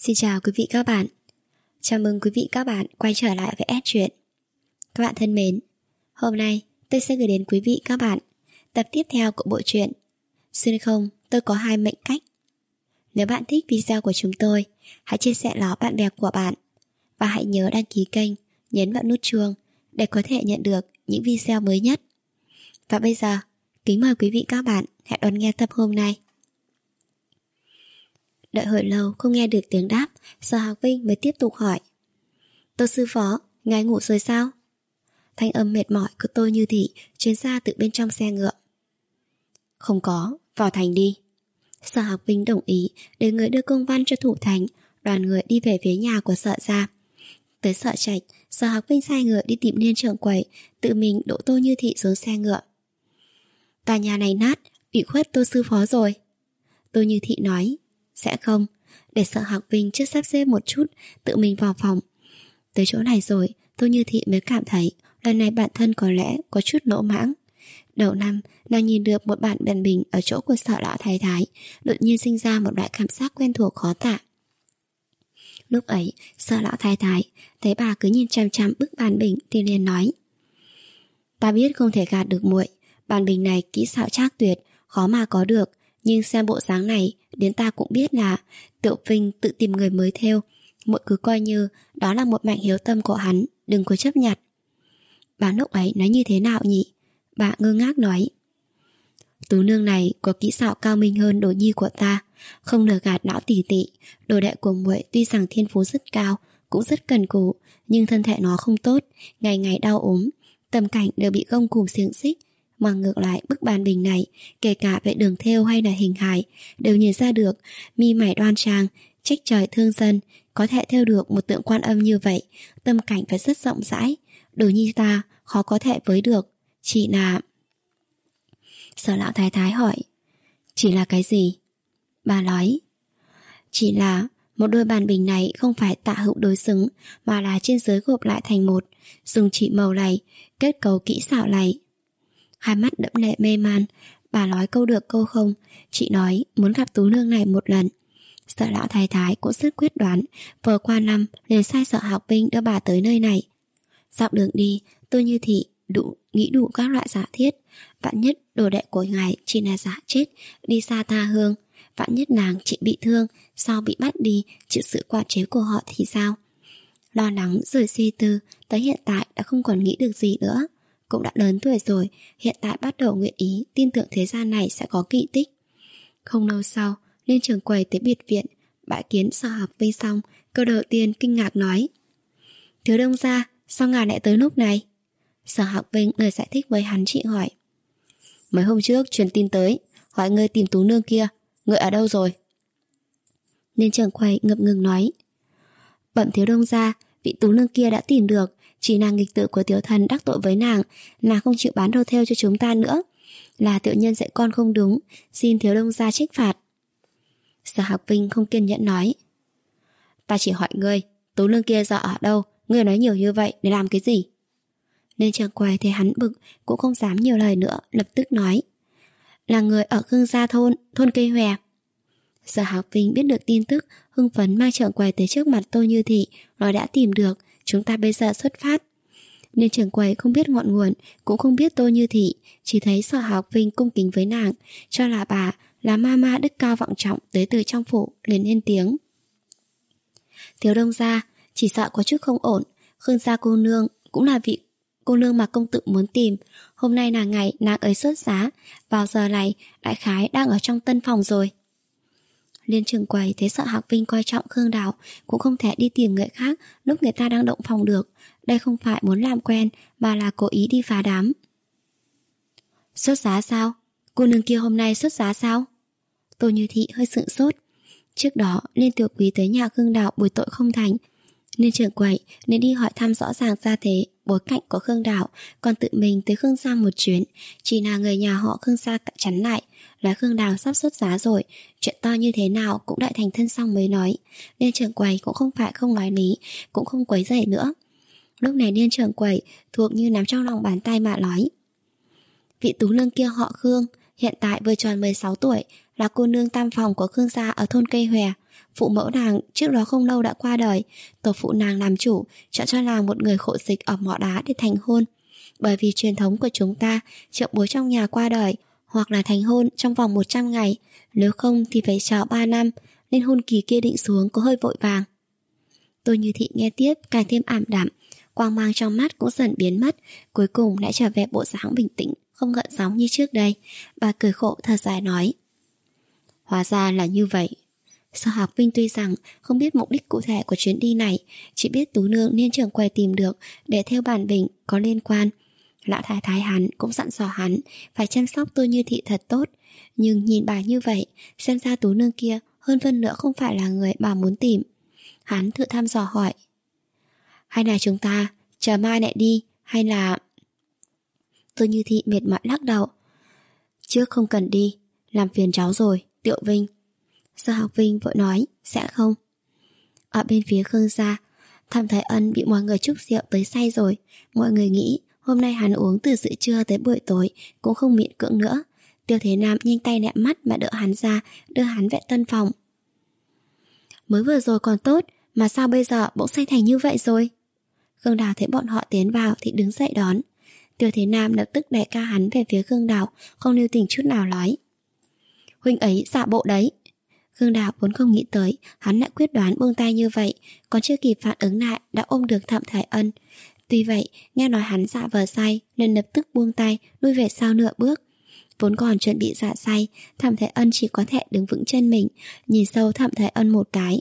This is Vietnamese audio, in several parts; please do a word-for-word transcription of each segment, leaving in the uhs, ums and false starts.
Xin chào quý vị các bạn. Chào mừng quý vị các bạn quay trở lại với S Truyện. Các bạn thân mến, hôm nay tôi sẽ gửi đến quý vị các bạn tập tiếp theo của bộ truyện Xuyên không tôi có hai mệnh cách. Nếu bạn thích video của chúng tôi, hãy chia sẻ nó bạn bè của bạn và hãy nhớ đăng ký kênh, nhấn vào nút chuông để có thể nhận được những video mới nhất. Và bây giờ, kính mời quý vị các bạn hãy đón nghe tập hôm nay. Đợi hồi lâu không nghe được tiếng đáp, Sở Hạc Vinh mới tiếp tục hỏi: Tô sư phó, ngài ngủ rồi sao? Thanh âm mệt mỏi của Tô Như Thị truyền ra từ bên trong xe ngựa. Không có, vào thành đi. Sở Hạc Vinh đồng ý để người đưa công văn cho thủ thành. Đoàn người đi về phía nhà của Sở gia. Tới Sở Trạch, Sở Hạc Vinh sai ngựa đi tìm Liên trưởng quầy, tự mình đỗ Tô Như Thị xuống xe ngựa. Tòa nhà này nát, ủy khuất Tô sư phó rồi. Tô Như Thị nói: Sẽ không, để Sở Hạc Vinh trước sắp xếp một chút, tự mình vào phòng. Tới chỗ này rồi, Tô Như Thị mới cảm thấy lần này bản thân có lẽ có chút lỗ mãng. Đầu năm, nàng nhìn được một bản bần bình ở chỗ của Sở lão thái thái, đột nhiên sinh ra một loại cảm giác quen thuộc khó tả. Lúc ấy, Sở lão thái thái thấy bà cứ nhìn chăm chăm bức bản bình thì liền nói: Ta biết không thể gạt được muội, bản bình này kỹ xảo trác tuyệt, khó mà có được. Nhưng xem bộ dáng này, đến ta cũng biết là Tiểu Vinh tự tìm người mới thêu. Muội cứ coi như đó là một mảnh hiếu tâm của hắn, đừng có chấp nhặt. Bà lúc ấy nói như thế nào nhỉ? Bà ngơ ngác nói: Tú nương này có kỹ xảo cao minh hơn đồ nhi của ta, không lừa gạt lão tỷ tỷ. Đồ đệ của muội tuy rằng thiên phú rất cao, cũng rất cần cù, nhưng thân thể nó không tốt, ngày ngày đau ốm, tâm cảnh đều bị gông cùm xiềng xích. Mà ngược lại bức bàn bình này, kể cả về đường thêu hay là hình hài, đều nhìn ra được mi mày đoan trang, trách trời thương dân. Có thể thêu được một tượng Quan Âm như vậy, tâm cảnh phải rất rộng rãi. Đồ nhi ta khó có thể với được. Chỉ là... Sở lão thái thái hỏi: Chỉ là cái gì? Bà nói: Chỉ là một đôi bàn bình này không phải tạ hữu đối xứng, mà là trên dưới gộp lại thành một, dùng chỉ màu này, kết cấu kỹ xảo này. Hai mắt đẫm lệ mê man, bà nói câu được câu không. Chị nói muốn gặp Tú nương này một lần. Sở lão thái thái cũng rất quyết đoán, vừa qua năm liền sai Sở Hạc Vinh đưa bà tới nơi này. Dọc đường đi, Tô Như Thị đủ nghĩ đủ các loại giả thiết. Vạn nhất đồ đệ của ngài chỉ là giả chết, đi xa tha hương. Vạn nhất nàng chị bị thương, sau bị bắt đi, chịu sự quản chế của họ thì sao? Lo lắng rồi suy tư, tới hiện tại đã không còn nghĩ được gì nữa. Cũng đã lớn tuổi rồi, hiện tại bắt đầu nguyện ý tin tưởng thế gian này sẽ có kỳ tích. Không lâu sau, Liên trưởng quầy tới biệt viện, bãi kiến Sở Hạc Vinh xong, câu đầu tiên kinh ngạc nói: Thiếu đông gia, sao ngài lại tới lúc này? Sở Hạc Vinh người giải thích với hắn. Chị hỏi: Mấy hôm trước truyền tin tới, hỏi ngươi tìm Tú nương kia, ngươi ở đâu rồi? Liên trưởng quầy ngập ngừng nói: Bẩm thiếu đông gia, vị Tú nương kia đã tìm được. Chỉ nàng nghịch tử của tiểu thần đắc tội với nàng, nàng không chịu bán đồ thêu cho chúng ta nữa. Là tiểu nhân dạy con không đúng, xin thiếu đông gia trách phạt. Sở Hạc Vinh không kiên nhẫn nói: Ta chỉ hỏi ngươi, Tú nương kia giờ ở đâu? Ngươi nói nhiều như vậy để làm cái gì? Nên trưởng quầy thấy hắn bực, cũng không dám nhiều lời nữa, lập tức nói: Là người ở Khương Gia thôn, thôn Cây Hòe. Sở Hạc Vinh biết được tin tức, hưng phấn mang trưởng quầy tới trước mặt Tô Như Thị, nói đã tìm được, chúng ta bây giờ xuất phát. Nên trưởng quầy không biết ngọn nguồn, cũng không biết Tô Như Thị, chỉ thấy Sở Hạc Vinh cung kính với nàng, cho là bà là ma ma đức cao vọng trọng tới từ trong phủ, liền lên tiếng: Thiếu đông gia, chỉ sợ có chút không ổn. Khương gia cô nương cũng là vị cô nương mà công tử muốn tìm. Hôm nay là ngày nàng ấy xuất giá, vào giờ này đại khái đang ở trong tân phòng rồi. Liên trưởng quầy thấy Sở Hạc Vinh coi trọng Khương Đào, cũng không thể đi tìm người khác lúc người ta đang động phòng được. Đây không phải muốn làm quen, mà là cố ý đi phá đám. Xuất giá sao? Cô nương kia hôm nay xuất giá sao? Tô Như Thị hơi sửng sốt. Trước đó Liên tiểu quý tới nhà Khương Đào bồi tội không thành, nên trưởng quầy nên đi hỏi thăm rõ ràng ra thế bối cảnh của Khương Đào, còn tự mình tới Khương Gia một chuyến. Chỉ là người nhà họ Khương Gia chắn lại là Khương Đào sắp xuất giá rồi, chuyện to như thế nào cũng đợi thành thân xong mới nói. Nên trưởng quầy cũng không phải không nói lý, cũng không quấy rầy nữa. Lúc này Liên trưởng quầy thuộc như nắm trong lòng bàn tay mà nói: Vị Tú nương kia họ Khương, hiện tại vừa tròn mười sáu tuổi, là cô nương tam phòng của Khương Gia ở thôn Cây Hòe. Phụ mẫu nàng trước đó không lâu đã qua đời. Tổ phụ nàng làm chủ, chọn cho nàng một người khổ dịch ở mỏ đá để thành hôn. Bởi vì truyền thống của chúng ta, triệu bối trong nhà qua đời hoặc là thành hôn trong vòng một trăm ngày, nếu không thì phải chờ ba năm, nên hôn kỳ kia định xuống có hơi vội vàng. Tôi Như Thị nghe tiếp càng thêm ảm đạm, quang mang trong mắt cũng dần biến mất, cuối cùng lại trở về bộ dáng bình tĩnh, không gợn sóng như trước đây. Bà cười khổ thở dài nói: Hóa ra là như vậy. Sở Hạc Vinh tuy rằng không biết mục đích cụ thể của chuyến đi này, chỉ biết Tú Nương nên trưởng quầy tìm được để theo bản bình có liên quan. Lão thái thái hắn cũng dặn dò hắn phải chăm sóc Tôi Như Thị thật tốt. Nhưng nhìn bà như vậy, xem ra Tú Nương kia hơn phân nữa không phải là người bà muốn tìm. Hắn thử thăm dò hỏi: Hay là chúng ta chờ mai lại đi, hay là... Tôi Như Thị mệt mỏi lắc đầu: Trước không cần đi, làm phiền cháu rồi, Tiệu Vinh. Sở Hạc Vinh vội nói: Sẽ không. Ở bên phía Khương gia, Thẩm Thái Ân bị mọi người chúc rượu tới say rồi. Mọi người nghĩ hôm nay hắn uống từ giữa trưa tới buổi tối cũng không miễn cưỡng nữa. Tiêu Thế Nam nhanh tay lẹ mắt mà đỡ hắn ra, đưa hắn về tân phòng. Mới vừa rồi còn tốt, mà sao bây giờ bỗng say thành như vậy rồi? Khương Đào thấy bọn họ tiến vào thì đứng dậy đón. Tiêu Thế Nam lập tức đẩy ca hắn về phía Khương Đào, không lưu tình chút nào nói: Huynh ấy giả bộ đấy. Khương Đào vốn không nghĩ tới hắn lại quyết đoán buông tay như vậy, còn chưa kịp phản ứng lại đã ôm được Thẩm Thái Ân. Tuy vậy, nghe nói hắn dạ vờ say nên lập tức buông tay, lui về sau nửa bước. Vốn còn chuẩn bị dạ say, Thẩm Thái Ân chỉ có thể đứng vững chân mình, nhìn sâu Thẩm Thái Ân một cái.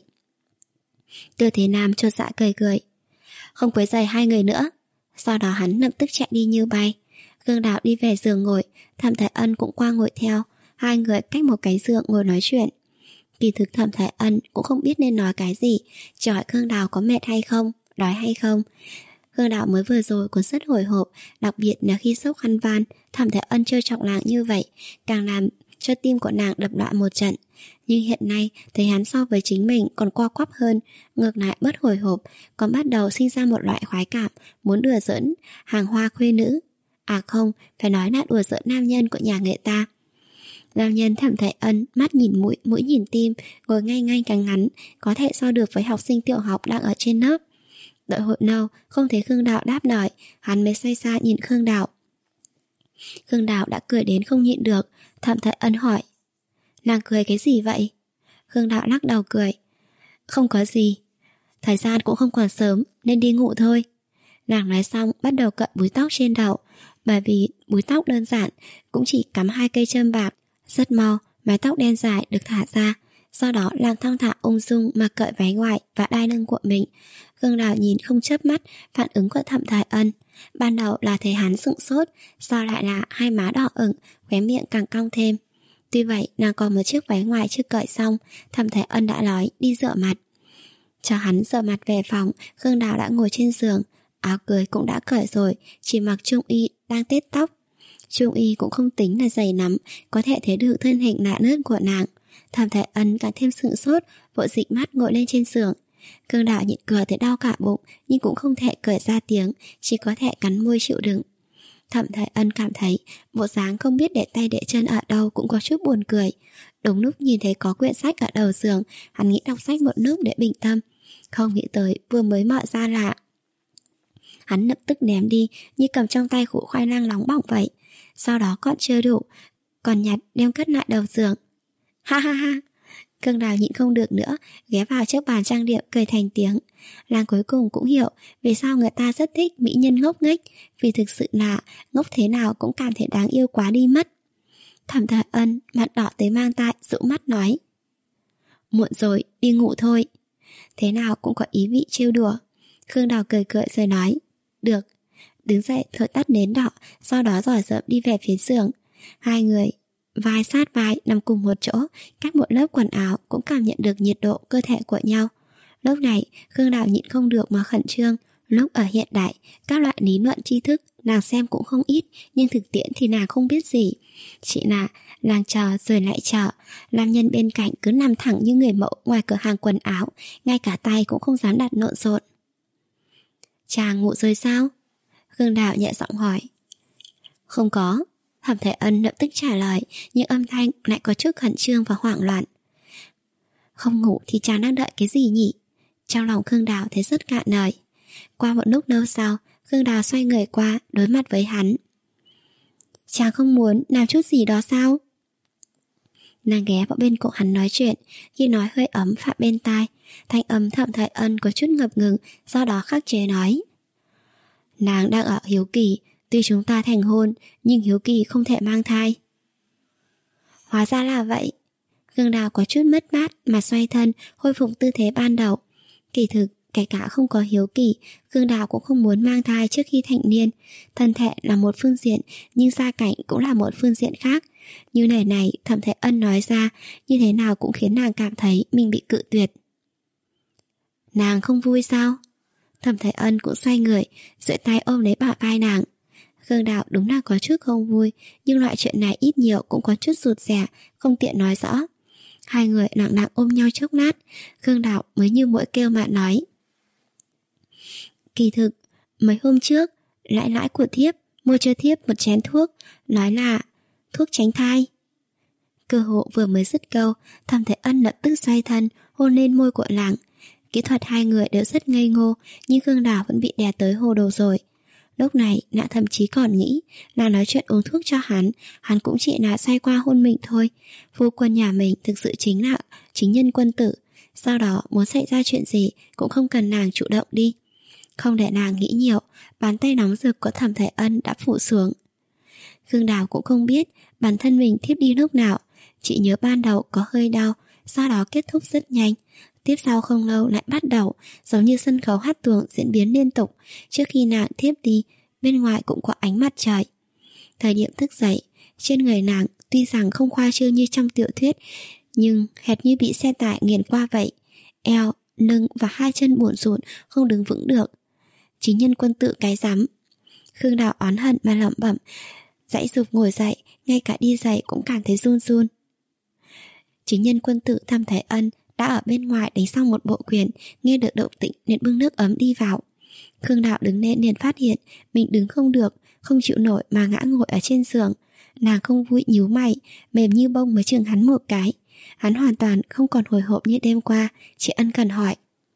Tiêu Thế Nam chột dạ cười cười: Không quấy rầy hai người nữa. Sau đó hắn lập tức chạy đi như bay. Khương Đào đi về giường ngồi, Thẩm Thái Ân cũng qua ngồi theo. Hai người cách một cái giường ngồi nói chuyện. Kỳ thực Thẩm Thái Ân cũng không biết nên nói cái gì, chỉ hỏi Khương Đào có mệt hay không, đói hay không. Khương Đào mới vừa rồi còn rất hồi hộp, đặc biệt là khi sốc khăn van, Thẩm Thái Ân trêu chọc nàng như vậy, càng làm cho tim của nàng đập loạn một trận. Nhưng hiện nay thấy hắn so với chính mình còn co quắp hơn, ngược lại bớt hồi hộp, còn bắt đầu sinh ra một loại khoái cảm muốn đùa giỡn hàng hoa khuê nữ. À không, phải nói là đùa giỡn nam nhân của nhà người ta. Nam nhân Thẩm Thái Ân mắt nhìn mũi, mũi nhìn tim, ngồi ngay ngay cánh ngắn, có thể so được với học sinh tiểu học đang ở trên lớp. Đợi hồi lâu không thấy Khương Đào đáp lời, hắn mới xoay xa nhìn Khương Đào. Khương Đào đã cười đến không nhịn được. Thẩm Thái Ân hỏi: Nàng cười cái gì vậy? Khương Đào lắc đầu cười: Không có gì, thời gian cũng không còn sớm nên đi ngủ thôi. Nàng nói xong bắt đầu cận búi tóc trên đầu. Bởi vì búi tóc đơn giản, cũng chỉ cắm hai cây châm bạc. Rất mau mái tóc đen dài được thả ra. Sau đó nàng thong thả ung dung mà cởi váy ngoài và đai lưng của mình. Khương Đào nhìn không chớp mắt phản ứng của Thẩm Thái Ân. Ban đầu là thấy hắn sững sốt, sau lại là hai má đỏ ửng, khóe miệng càng cong thêm. Tuy vậy nàng còn một chiếc váy ngoài chưa cởi xong, Thẩm Thái Ân đã nói đi rửa mặt. Cho hắn rửa mặt về phòng, Khương Đào đã ngồi trên giường. Áo cưới cũng đã cởi rồi, chỉ mặc trung y đang tết tóc. Trung y cũng không tính là dày lắm, có thể thấy được thân hình nạ nớt của nàng. Thẩm Thái Ân càng thêm sững sốt, vội dịch mắt ngồi lên trên giường. Khương Đào nhịn cười thấy đau cả bụng, nhưng cũng không thể cười ra tiếng, chỉ có thể cắn môi chịu đựng. Thẩm Thái Ân cảm thấy bộ dáng không biết để tay để chân ở đâu cũng có chút buồn cười. Đúng lúc nhìn thấy có quyển sách ở đầu giường, hắn nghĩ đọc sách một lúc để bình tâm. Không nghĩ tới vừa mới mở ra là hắn lập tức ném đi như cầm trong tay củ khoai lang nóng bỏng vậy. Sau đó còn chưa đủ, còn nhặt đem cất lại đầu giường. Ha ha ha! Khương Đào nhịn không được nữa, ghé vào chiếc bàn trang điểm cười thành tiếng. Nàng cuối cùng cũng hiểu vì sao người ta rất thích mỹ nhân ngốc nghếch, vì thực sự là ngốc thế nào cũng cảm thấy đáng yêu quá đi mất. Thẩm Thái Ân mặt đỏ tới mang tai, dụ mắt nói: Muộn rồi, đi ngủ thôi. Thế nào cũng có ý vị trêu đùa. Khương Đào cười cười rồi nói: Được. Đứng dậy thổi tắt nến đỏ, sau đó giỏi dợm đi về phía giường. Hai người vai sát vai nằm cùng một chỗ, cách một lớp quần áo cũng cảm nhận được nhiệt độ cơ thể của nhau. Lúc này Khương Đào nhịn không được mà khẩn trương. Lúc ở hiện đại, các loại lý luận tri thức nàng xem cũng không ít, nhưng thực tiễn thì nàng không biết gì. Chỉ là nàng chờ rồi lại chờ. Nam nhân bên cạnh cứ nằm thẳng như người mẫu ngoài cửa hàng quần áo, ngay cả tay cũng không dám đặt lộn xộn. Chàng ngủ rồi sao? Khương Đào nhẹ giọng hỏi. Không có. Thẩm Thái Ân lập tức trả lời, nhưng âm thanh lại có chút khẩn trương và hoảng loạn. Không ngủ thì chàng đang đợi cái gì nhỉ? Trong lòng Khương Đào thấy rất cạn lời. Qua một lúc lâu sau, Khương Đào xoay người qua, đối mặt với hắn. Chàng không muốn làm chút gì đó sao? Nàng ghé vào bên cổ hắn nói chuyện, khi nói hơi ấm phạm bên tai. Thanh âm Thẩm Thời Ân có chút ngập ngừng, do đó khắc chế nói. Nàng đang ở hiếu kỳ, tuy chúng ta thành hôn, nhưng hiếu kỳ không thể mang thai. Hóa ra là vậy. Khương Đào có chút mất mát mà xoay thân, khôi phục tư thế ban đầu. Kỳ thực, kể cả không có hiếu kỳ, Khương Đào cũng không muốn mang thai trước khi thành niên. Thân thể là một phương diện, nhưng gia cảnh cũng là một phương diện khác. Như này này, Thẩm Thời Ân nói ra, như thế nào cũng khiến nàng cảm thấy mình bị cự tuyệt. Nàng không vui sao? Thẩm Thời Ân cũng xoay người, duỗi tay ôm lấy bả vai nàng. Khương Đào đúng là có chút không vui, nhưng loại chuyện này ít nhiều cũng có chút rụt rè, không tiện nói rõ. Hai người lặng lặng ôm nhau chốc lát, Khương Đào mới như mũi kêu mà nói. Kỳ thực, mấy hôm trước, lãi lãi của thiếp mua cho thiếp một chén thuốc, nói là thuốc tránh thai. Cơ hộ vừa mới dứt câu, Thẩm Thời Ân lập tức xoay thân, hôn lên môi của nàng. Kỹ thuật hai người đều rất ngây ngô, nhưng Khương Đào vẫn bị đè tới hồ đồ rồi. Lúc này, nàng thậm chí còn nghĩ là nói chuyện uống thuốc cho hắn, hắn cũng chỉ là xoay qua hôn mình thôi. Phu quân nhà mình thực sự chính là chính nhân quân tử, sau đó muốn xảy ra chuyện gì cũng không cần nàng chủ động đi. Không để nàng nghĩ nhiều, bàn tay nóng rực của Thẩm Thời Ân đã phủ xuống. Khương Đào cũng không biết bản thân mình thiếp đi lúc nào, chỉ nhớ ban đầu có hơi đau, sau đó kết thúc rất nhanh. Tiếp sau không lâu lại bắt đầu, giống như sân khấu hát tuồng diễn biến liên tục. Trước khi nàng thiếp đi, bên ngoài cũng có ánh mặt trời. Thời điểm thức dậy, trên người nàng tuy rằng không khoa trương như trong tiểu thuyết, nhưng hệt như bị xe tải nghiền qua vậy. Eo, lưng và hai chân buồn rộn, không đứng vững được. Chính nhân quân tử cái rắm. Khương Đào oán hận mà lẩm bẩm, dãy giục ngồi dậy, ngay cả đi dậy cũng cảm thấy run run. Chính nhân quân tử Thẩm Thời Ân đã ở bên ngoài đánh xong một bộ quyền, nghe được động tĩnh nên bưng nước ấm đi vào. Khương Đào đứng lên liền phát hiện mình đứng không được, không chịu nổi mà ngã ngồi ở trên giường. Nàng không vui nhíu mày, mềm như bông mới chừng hắn một cái. Hắn hoàn toàn không còn hồi hộp như đêm qua, chỉ ân cần hỏi.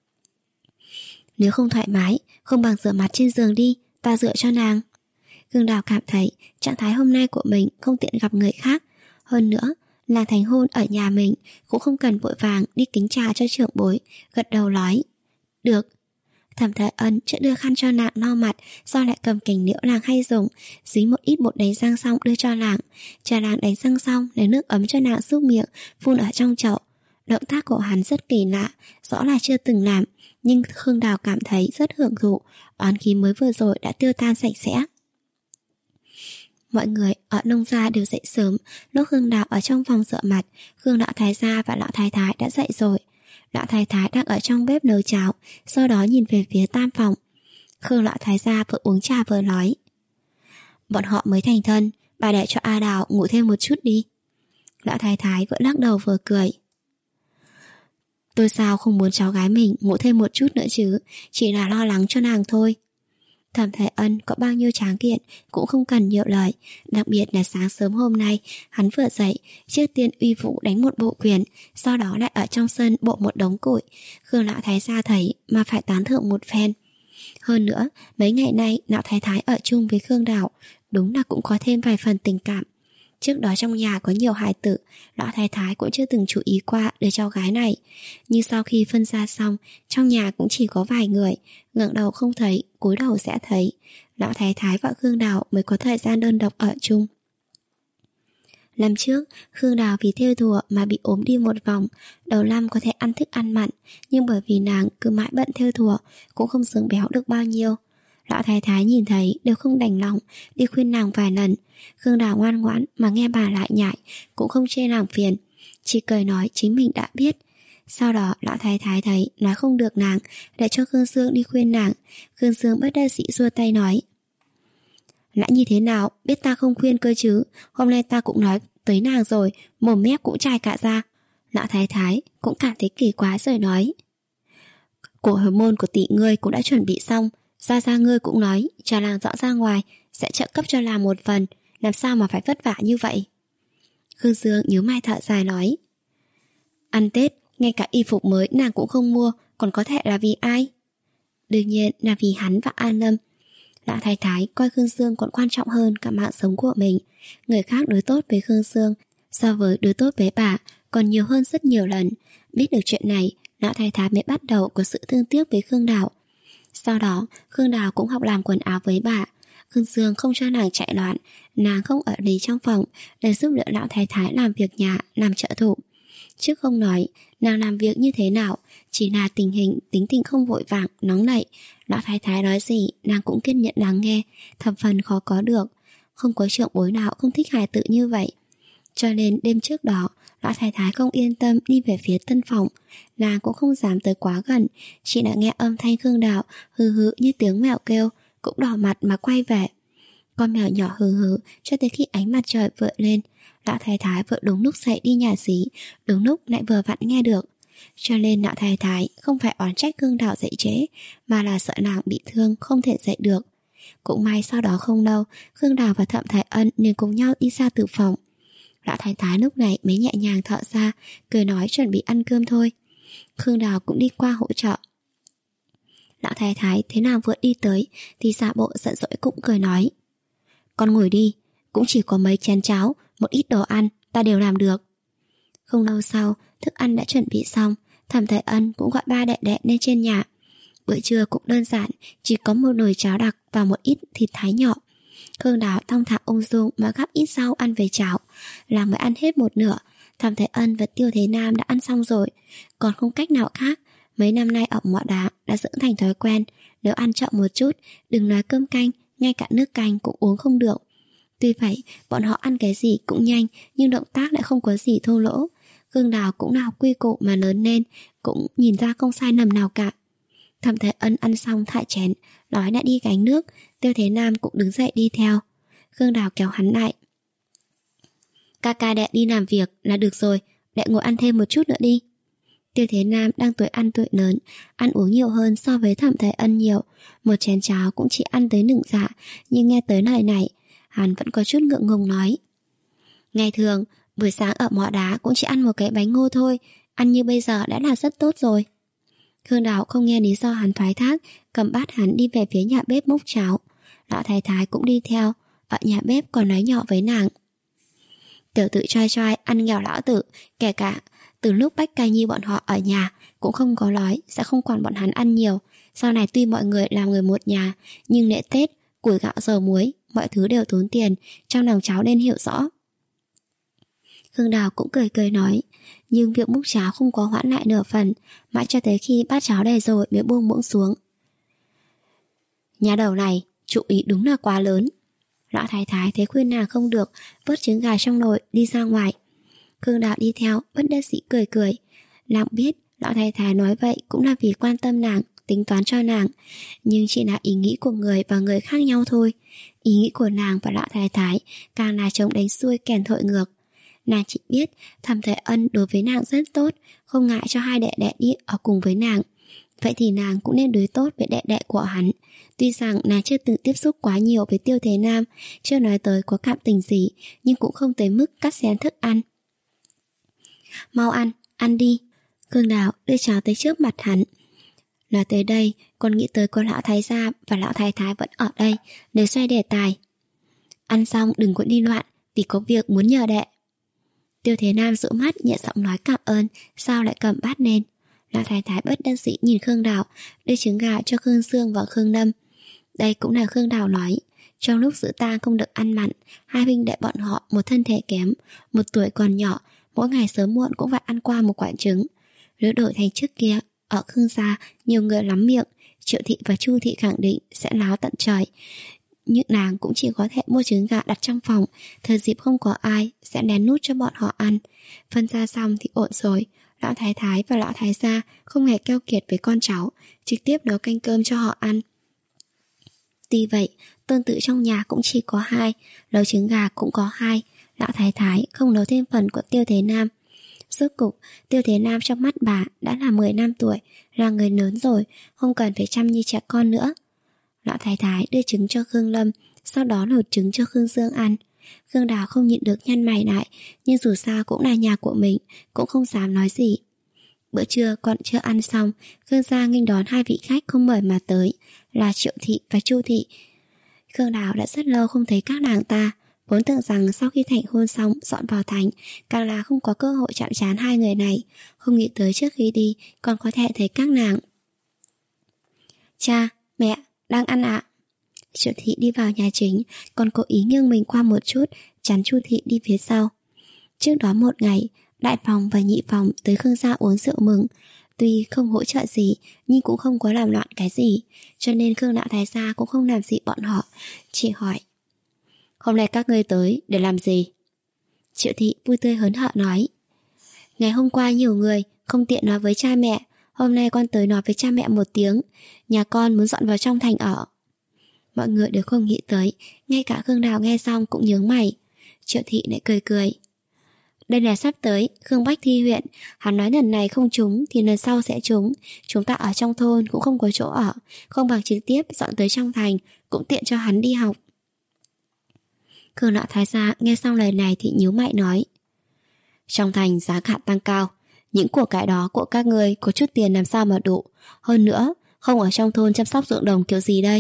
Nếu không thoải mái, không bằng rửa mặt trên giường đi, ta rửa cho nàng. Khương Đào cảm thấy trạng thái hôm nay của mình không tiện gặp người khác. Hơn nữa, là thành hôn ở nhà mình, cũng không cần vội vàng đi kính trà cho trưởng bối, gật đầu nói. Được. Thẩm Thời Ân chợt đưa khăn cho nàng lau mặt, sau lại cầm kềnh liễu nàng hay dùng, dính một ít bột đánh răng xong đưa cho nàng. Chờ nàng đánh răng xong, lấy nước ấm cho nàng súc miệng, phun ở trong chậu. Động tác của hắn rất kỳ lạ, rõ là chưa từng làm, nhưng Khương Đào cảm thấy rất hưởng thụ, oán khí mới vừa rồi đã tiêu tan sạch sẽ. Mọi người ở nông gia đều dậy sớm. Lúc Khương Đào ở trong phòng rửa mặt, Khương lão thái gia và lão thái thái đã dậy rồi. Lão thái thái đang ở trong bếp nấu cháo, sau đó nhìn về phía tam phòng. Khương lão thái gia vừa uống trà vừa nói. Bọn họ mới thành thân, bà để cho A Đào ngủ thêm một chút đi. Lão thái thái vừa lắc đầu vừa cười. Tôi sao không muốn cháu gái mình ngủ thêm một chút nữa chứ, chỉ là lo lắng cho nàng thôi. Thẩm Thời Ân có bao nhiêu tráng kiện cũng không cần nhiều lời, đặc biệt là sáng sớm hôm nay, hắn vừa dậy, trước tiên uy vũ đánh một bộ quyền, sau đó lại ở trong sân bộ một đống củi. Khương lão thái gia thấy mà phải tán thưởng một phen. Hơn nữa, mấy ngày nay lão thái thái ở chung với Khương Đào, đúng là cũng có thêm vài phần tình cảm. Trước đó trong nhà có nhiều hài tử, lão thái thái cũng chưa từng chú ý qua đứa cháu gái này. Nhưng sau khi phân ra xong, trong nhà cũng chỉ có vài người, ngẩng đầu không thấy, cúi đầu sẽ thấy. Lão thái thái và Khương Đào mới có thời gian đơn độc ở chung. Năm trước, Khương Đào vì thêu thùa mà bị ốm đi một vòng, đầu năm có thể ăn thức ăn mặn, nhưng bởi vì nàng cứ mãi bận thêu thùa, cũng không xứng béo được bao nhiêu. Lão thái thái nhìn thấy đều không đành lòng, đi khuyên nàng vài lần. Khương Đào ngoan ngoãn mà nghe bà lại nhại, cũng không chê nàng phiền, chỉ cười nói chính mình đã biết. Sau đó lão thái thái thấy nói không được nàng, để cho Khương Sương đi khuyên nàng. Khương Sương bất đắc dĩ giơ tay nói. Lại như thế nào, biết ta không khuyên cơ chứ, hôm nay ta cũng nói tới nàng rồi, mồm mép cũng chai cả ra. Lão thái thái cũng cảm thấy kỳ quái rồi nói. Cổ hồi môn của tỷ ngươi cũng đã chuẩn bị xong, Gia Gia ngươi cũng nói cho làng dọn ra ngoài sẽ trợ cấp cho làng một phần, làm sao mà phải vất vả như vậy. Khương Dương nhíu mày thở dài nói. Ăn Tết Ngay cả y phục mới nàng cũng không mua, còn có thể là vì ai? Đương nhiên là vì hắn và An Lâm. Lão thái thái coi Khương Sương còn quan trọng hơn cả mạng sống của mình. Người khác đối tốt với Khương Sương so với đối tốt với bà còn nhiều hơn rất nhiều lần. Biết được chuyện này, lão thái thái mới bắt đầu có sự thương tiếc với Khương Đào. Sau đó Khương Đào cũng học làm quần áo với bà. Khương Sương không cho nàng chạy loạn, nàng không ở lý trong phòng để giúp đỡ lão thái thái làm việc nhà, làm trợ thủ. Trước không nói nàng làm việc như thế nào, chỉ là tình hình tính tình không vội vàng, nóng nảy. Lão thái thái nói gì nàng cũng kiên nhẫn lắng nghe, thập phần khó có được. Không có trưởng bối nào không thích hài tử như vậy. Cho nên đêm trước đó, lão thái thái không yên tâm đi về phía tân phòng. Nàng cũng không dám tới quá gần, chỉ đã nghe âm thanh Khương Đào hừ hừ như tiếng mèo kêu, cũng đỏ mặt mà quay về. Con mèo nhỏ hừ hừ cho tới khi ánh mặt trời vợi lên. Lão thái thái vừa đúng lúc dậy đi nhà xí, đúng lúc lại vừa vặn nghe được. Cho nên lão thái thái không phải oán trách Khương Đào dậy trễ, mà là sợ nàng bị thương không thể dậy được. Cũng may sau đó không lâu, Khương Đào và Thẩm Thái Ân liền cùng nhau đi ra từ phòng. Lão thái thái lúc này mới nhẹ nhàng thở ra, cười nói chuẩn bị ăn cơm thôi. Khương Đào cũng đi qua hỗ trợ. Lão thái thái thế nào vừa đi tới thì giả bộ giận dỗi cũng cười nói: Con ngồi đi, cũng chỉ có mấy chén cháo, một ít đồ ăn, ta đều làm được. Không lâu sau, thức ăn đã chuẩn bị xong. Thẩm Thái Ân cũng gọi ba đệ đệ lên trên nhà. Bữa trưa cũng đơn giản, chỉ có một nồi cháo đặc và một ít thịt thái nhỏ. Khương Đào thong thả ung dung mà gắp ít rau ăn với cháo, làm mới ăn hết một nửa. Thẩm Thái Ân và Tiêu Thế Nam đã ăn xong rồi, còn không cách nào khác. Mấy năm nay ở Mọ Đá đã dưỡng thành thói quen, nếu ăn chậm một chút, đừng nói cơm canh, ngay cả nước canh cũng uống không được. Tuy vậy, bọn họ ăn cái gì cũng nhanh, nhưng động tác lại không có gì thô lỗ. Khương Đào cũng nào quy củ mà lớn lên, cũng nhìn ra không sai nầm nào cả. Thẩm Thái Ân ăn xong thải chén, nói đã đi gánh nước. Tiêu Thế Nam cũng đứng dậy đi theo. Khương Đào kéo hắn lại: Ca ca đệ đi làm việc là được rồi, đệ ngồi ăn thêm một chút nữa đi. Tiêu Thế Nam đang tuổi ăn tuổi lớn, ăn uống nhiều hơn so với Thẩm Thái Ân nhiều. Một chén cháo cũng chỉ ăn tới nửa dạ, nhưng nghe tới lời này, hắn vẫn có chút ngượng ngùng nói: Ngày thường, buổi sáng ở Mọ Đá cũng chỉ ăn một cái bánh ngô thôi, ăn như bây giờ đã là rất tốt rồi. Khương Đào không nghe lý do hắn thoái thác, cầm bát hắn đi về phía nhà bếp múc cháo. Lão thái thái cũng đi theo, ở nhà bếp còn nói nhỏ với nàng: Tiểu tử trai trai ăn nghèo lão tử, kể cả từ lúc Bách Ca Nhi bọn họ ở nhà cũng không có nói sẽ không quản bọn hắn ăn nhiều. Sau này tuy mọi người làm người một nhà, nhưng lễ Tết, củi gạo dầu muối, mọi thứ đều tốn tiền, trong lòng cháu nên hiểu rõ. Khương Đào cũng cười cười nói, nhưng việc múc cháo không có hoãn lại nửa phần, mãi cho tới khi bát cháo đầy rồi mới buông muỗng xuống. Nhà đầu này, chú ý đúng là quá lớn. Lão thái thái thấy khuyên nàng không được, vớt trứng gà trong nồi đi ra ngoài. Khương Đào đi theo, bất đắc dĩ cười cười. Nàng biết lão thái thái nói vậy cũng là vì quan tâm nàng, tính toán cho nàng, nhưng chỉ là ý nghĩ của người và người khác nhau thôi. Ý nghĩ của nàng và lão thái thái càng là chống đánh xuôi kèn thổi ngược. Nàng chỉ biết Thẩm Thái Ân đối với nàng rất tốt, không ngại cho hai đệ đệ đi ở cùng với nàng. Vậy thì nàng cũng nên đối tốt với đệ đệ của hắn. Tuy rằng nàng chưa từng tiếp xúc quá nhiều với Tiêu Thế Nam, chưa nói tới có cảm tình gì, nhưng cũng không tới mức cắt xén thức ăn. Mau ăn, ăn đi. Khương Đào đưa cháo tới trước mặt hắn. Nói tới đây, còn nghĩ tới có lão thái gia và lão thái thái vẫn ở đây, để xoay đề tài. Ăn xong đừng có đi loạn, vì có việc muốn nhờ đệ. Tiêu Thế Nam dụi mắt nhẹ giọng nói cảm ơn, sao lại cầm bát lên. Lão thái thái bất đắc dĩ nhìn Khương Đào, đưa trứng gà cho Khương Sương và Khương Lâm. Đây cũng là Khương Đào nói, trong lúc giữ tang không được ăn mặn, hai huynh đệ bọn họ một thân thể kém, một tuổi còn nhỏ, mỗi ngày sớm muộn cũng phải ăn qua một quả trứng. Nếu đổi thành trước kia, ở Khương gia nhiều người lắm miệng, Triệu thị và Chu thị khẳng định sẽ láo tận trời. Nhưng nàng cũng chỉ có thể mua trứng gà đặt trong phòng, thời dịp không có ai sẽ lén nút cho bọn họ ăn. Phân ra xong thì ổn rồi. Lão thái thái và lão thái gia không hề keo kiệt với con cháu, trực tiếp nấu canh cơm cho họ ăn. Tuy vậy, tôn tử trong nhà cũng chỉ có hai, nấu trứng gà cũng có hai. Lão thái thái không nấu thêm phần của Tiêu Thế Nam. Rốt cục, Tiêu Thế Nam trong mắt bà đã là mười năm tuổi, là người lớn rồi, không cần phải chăm như trẻ con nữa. Lão thái thái đưa trứng cho Khương Lâm, sau đó lột trứng cho Khương Dương ăn. Khương Đào không nhịn được nhăn mày lại, nhưng dù sao cũng là nhà của mình, cũng không dám nói gì. Bữa trưa còn chưa ăn xong, Khương gia nghênh đón hai vị khách không mời mà tới, là Triệu thị và Chu thị. Khương Đào đã rất lâu không thấy các nàng ta, vốn tưởng rằng sau khi thành hôn xong dọn vào thành, càng là không có cơ hội chạm trán hai người này, không nghĩ tới trước khi đi còn có thể thấy các nàng. Cha, mẹ, đang ăn ạ. Triệu thị đi vào nhà chính, còn cố ý nghiêng mình qua một chút, chắn Chu thị đi phía sau. Trước đó một ngày, đại phòng và nhị phòng tới Khương gia uống rượu mừng. Tuy không hỗ trợ gì, nhưng cũng không có làm loạn cái gì, cho nên Khương lão thái gia cũng không làm gì bọn họ, chỉ hỏi: Hôm nay các ngươi tới để làm gì? Triệu thị vui tươi hớn hở nói: Ngày hôm qua nhiều người, không tiện nói với cha mẹ, hôm nay con tới nói với cha mẹ một tiếng, nhà con muốn dọn vào trong thành ở. Mọi người đều không nghĩ tới, ngay cả Khương Đào nghe xong cũng nhướng mày. Triệu thị lại cười cười: Đây là sắp tới Khương Bách thi huyện, hắn nói lần này không trúng thì lần sau sẽ trúng. Chúng ta ở trong thôn cũng không có chỗ ở, không bằng trực tiếp dọn tới trong thành, cũng tiện cho hắn đi học. Khương lão thái gia nghe xong lời này thì nhíu mày nói: Trong thành giá cả tăng cao, những của cải đó của các ngươi có chút tiền làm sao mà đủ. Hơn nữa, không ở trong thôn chăm sóc ruộng đồng kiểu gì đây?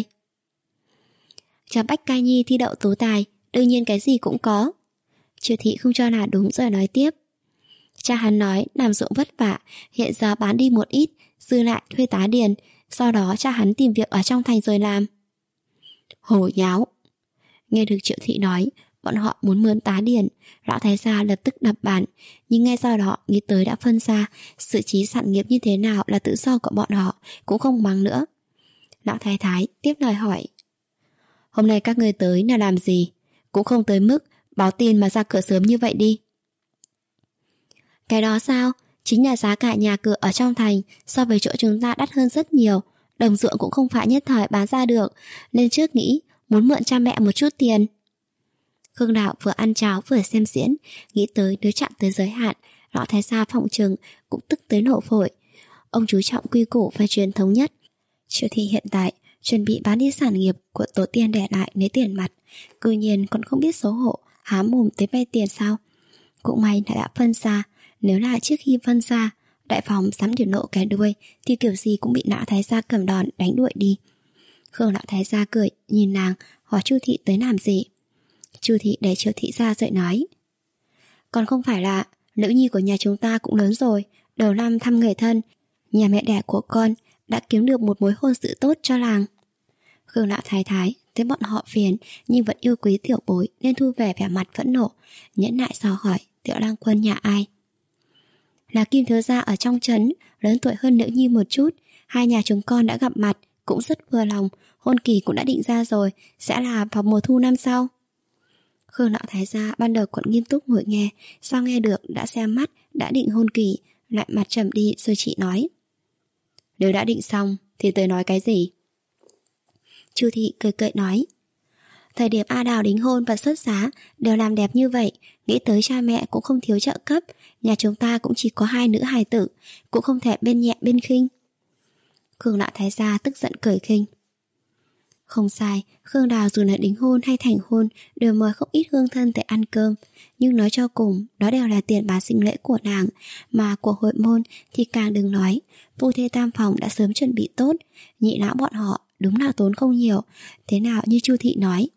Cha Bách Ca Nhi thi đậu tú tài, đương nhiên cái gì cũng có. Triệu thị không cho là đúng rồi nói tiếp: Cha hắn nói làm ruộng vất vả, hiện giờ bán đi một ít, dư lại thuê tá điền, sau đó cha hắn tìm việc ở trong thành rồi làm. Hồ nháo. Nghe được Triệu thị nói bọn họ muốn mướn tá điền, lão thái gia lập tức đập bàn, nhưng ngay sau đó nghĩ tới đã phân ra, xử trí sản nghiệp như thế nào là tự do của bọn họ, cũng không mắng nữa. Lão thái thái tiếp lời hỏi: Hôm nay các ngươi tới là làm gì? Cũng không tới mức báo tin mà ra cửa sớm như vậy đi. Cái đó sao? Chính là giá cả nhà cửa ở trong thành so với chỗ chúng ta đắt hơn rất nhiều, đồng ruộng cũng không phải nhất thời bán ra được, nên trước nghĩ muốn mượn cha mẹ một chút tiền. Khương Đạo vừa ăn cháo vừa xem diễn, nghĩ tới đứa chạm tới giới hạn, lão thái gia phỏng chừng cũng tức tới nổ phổi. Ông chú trọng quy củ và truyền thống nhất. Triệu thị hiện tại chuẩn bị bán đi sản nghiệp của tổ tiên để lại lấy tiền mặt, cư nhiên còn không biết xấu hổ, há mồm tới vay tiền sao? Cũng may đã đã phân ra, nếu là trước khi phân ra, đại phòng dám điều nộ cái đuôi thì kiểu gì cũng bị lão thái gia cầm đòn đánh đuổi đi. Khương lão thái gia cười nhìn nàng, hỏi Chu thị tới làm gì. Chu thị để Triệu thị ra dậy nói: Còn không phải là nữ nhi của nhà chúng ta cũng lớn rồi, đầu năm thăm người thân, nhà mẹ đẻ của con đã kiếm được một mối hôn sự tốt cho làng. Khương lão thái thái thấy bọn họ phiền nhưng vẫn yêu quý tiểu bối nên thu về vẻ mặt phẫn nộ, nhẫn nại dò hỏi tiểu lang quân nhà ai. Là Kim thiếu gia ở trong trấn, lớn tuổi hơn nữ nhi một chút, hai nhà chúng con đã gặp mặt, cũng rất vừa lòng, hôn kỳ cũng đã định ra rồi, sẽ là vào mùa thu năm sau. Khương lão thái gia ban đầu còn nghiêm túc ngồi nghe, sau nghe được đã xem mắt, đã định hôn kỳ, lại mặt trầm đi rồi chỉ nói: Nếu đã định xong thì tới nói cái gì? Chu thị cười cười nói: Thời điểm A Đào đính hôn và xuất giá đều làm đẹp như vậy, nghĩ tới cha mẹ cũng không thiếu trợ cấp, nhà chúng ta cũng chỉ có hai nữ hài tử, cũng không thể bên nhẹ bên khinh. Khương lão thái gia tức giận cười khinh: Không sai, Khương Đào dù là đính hôn hay thành hôn đều mời không ít hương thân tới ăn cơm, nhưng nói cho cùng đó đều là tiền bán sinh lễ của nàng, mà của hội môn thì càng đừng nói. Phu thê tam phòng đã sớm chuẩn bị tốt, nhị lão bọn họ đúng là tốn không nhiều, thế nào như Chu thị nói.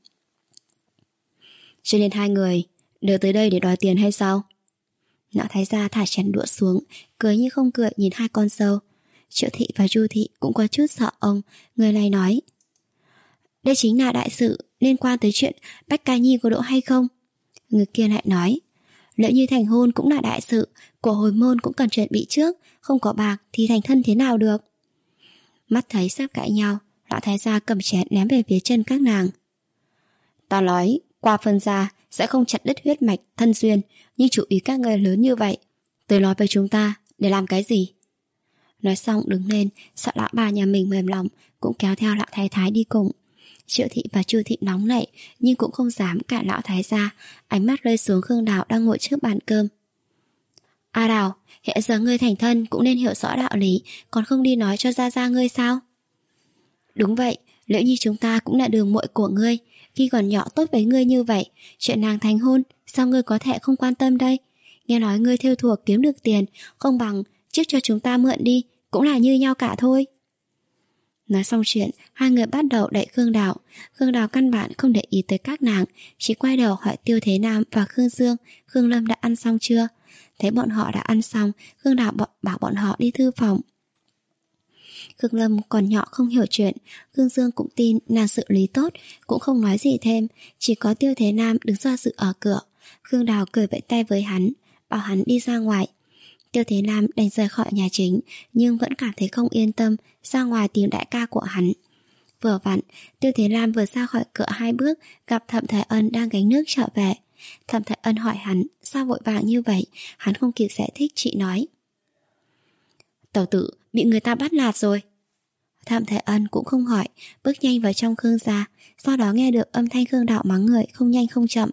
Cho nên hai người đều tới đây để đòi tiền hay sao? Lão thái gia thả chén đũa xuống, cười như không cười nhìn hai con dâu. Triệu thị và Chu thị cũng có chút sợ ông. Người này nói: Đây chính là đại sự liên quan tới chuyện Bách Ca Nhi có đỗ hay không. Người kia lại nói: Lỡ như thành hôn cũng là đại sự, của hồi môn cũng cần chuẩn bị trước, không có bạc thì thành thân thế nào được. Mắt thấy sắp cãi nhau, lão thái gia cầm chén ném về phía chân các nàng. Ta nói qua phân gia sẽ không chặt đứt huyết mạch thân duyên, nhưng chủ ý các người lớn như vậy, tới nói với chúng ta để làm cái gì? Nói xong đứng lên, sợ lão bà nhà mình mềm lòng, cũng kéo theo lão thái thái đi cùng. Triệu thị và Chu thị nóng nảy nhưng cũng không dám cản lão thái gia, ánh mắt rơi xuống Khương Đào đang ngồi trước bàn cơm. A Đào, hiện giờ ngươi thành thân cũng nên hiểu rõ đạo lý, còn không đi nói cho gia gia ngươi sao? Đúng vậy, Liễu Nhi chúng ta cũng là đường muội của ngươi, khi còn nhỏ tốt với ngươi như vậy, chuyện nàng thành hôn sao ngươi có thể không quan tâm đây? Nghe nói ngươi thêu thùa kiếm được tiền, không bằng trước cho chúng ta mượn đi, cũng là như nhau cả thôi. Nói xong chuyện, hai người bắt đầu đẩy Khương Đào. Khương Đào căn bản không để ý tới các nàng, chỉ quay đầu hỏi Tiêu Thế Nam và Khương Dương Khương Lâm đã ăn xong chưa. Thấy bọn họ đã ăn xong, Khương Đào bảo bọn họ đi thư phòng. Khương Lâm còn nhỏ không hiểu chuyện, Khương Dương cũng tin nàng xử lý tốt, cũng không nói gì thêm. Chỉ có Tiêu Thế Nam đứng do dự ở cửa. Khương Đào cười vẫy tay với hắn, bảo hắn đi ra ngoài. Tiêu Thế Nam đành rời khỏi nhà chính, nhưng vẫn cảm thấy không yên tâm, ra ngoài tìm đại ca của hắn. Vừa vặn, Tiêu Thế Nam vừa ra khỏi cửa hai bước, gặp Thẩm Thời Ân đang gánh nước trở về. Thẩm Thời Ân hỏi hắn sao vội vàng như vậy. Hắn không kịp giải thích, chị nói: Tẩu tử bị người ta bắt nạt rồi. Thẩm Thời Ân cũng không hỏi, bước nhanh vào trong Khương gia. Sau đó nghe được âm thanh Khương Đạo mắng người không nhanh không chậm: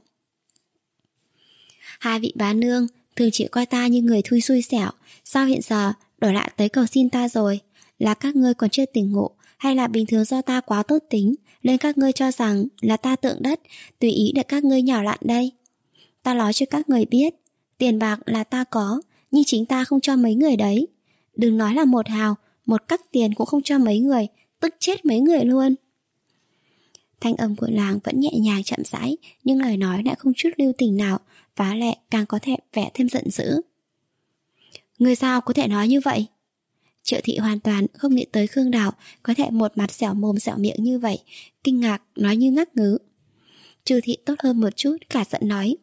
Hai vị bá nương thường chỉ coi ta như người thui xui xẻo, sao hiện giờ đổi lại tới cầu xin ta rồi? Là các ngươi còn chưa tỉnh ngộ, hay là bình thường do ta quá tốt tính nên các ngươi cho rằng là ta tượng đất, tùy ý để các ngươi nhào lặn đây? Ta nói cho các người biết, tiền bạc là ta có, nhưng chính ta không cho mấy người đấy. Đừng nói là một hào, một cắc tiền cũng không cho mấy người, tức chết mấy người luôn. Thanh âm của nàng vẫn nhẹ nhàng chậm rãi, nhưng lời nói lại không chút lưu tình nào, phá lệ càng có thể vẻ thêm giận dữ. Người sao có thể nói như vậy? Triệu thị hoàn toàn không nghĩ tới Khương Đào có thể một mặt dẻo mồm dẻo miệng như vậy, kinh ngạc nói như ngắc ngứ. Trừ thị tốt hơn một chút, cả giận nói: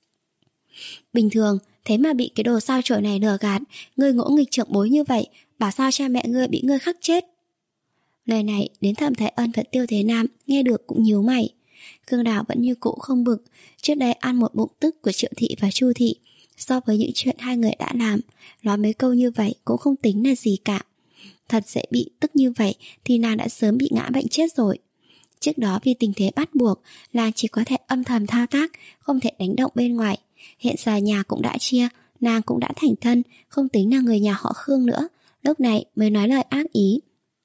Bình thường thế mà bị cái đồ sao chổi này lừa gạt, ngươi ngỗ nghịch trưởng bối như vậy, bảo sao cha mẹ ngươi bị ngươi khắc chết. Lời này đến Thẩm Thái Ân và Tiêu Thế Nam nghe được cũng nhíu mày. Khương Đào vẫn như cũ không bực, trước đây ăn một bụng tức của Triệu thị và Chu thị. So với những chuyện hai người đã làm, nói mấy câu như vậy cũng không tính là gì cả. Thật dễ bị tức như vậy thì nàng đã sớm bị ngã bệnh chết rồi. Trước đó vì tình thế bắt buộc, nàng chỉ có thể âm thầm thao tác, không thể đánh động bên ngoài. Hiện giờ nhà cũng đã chia, nàng cũng đã thành thân, không tính là người nhà họ Khương nữa, lúc này mới nói lời ác ý.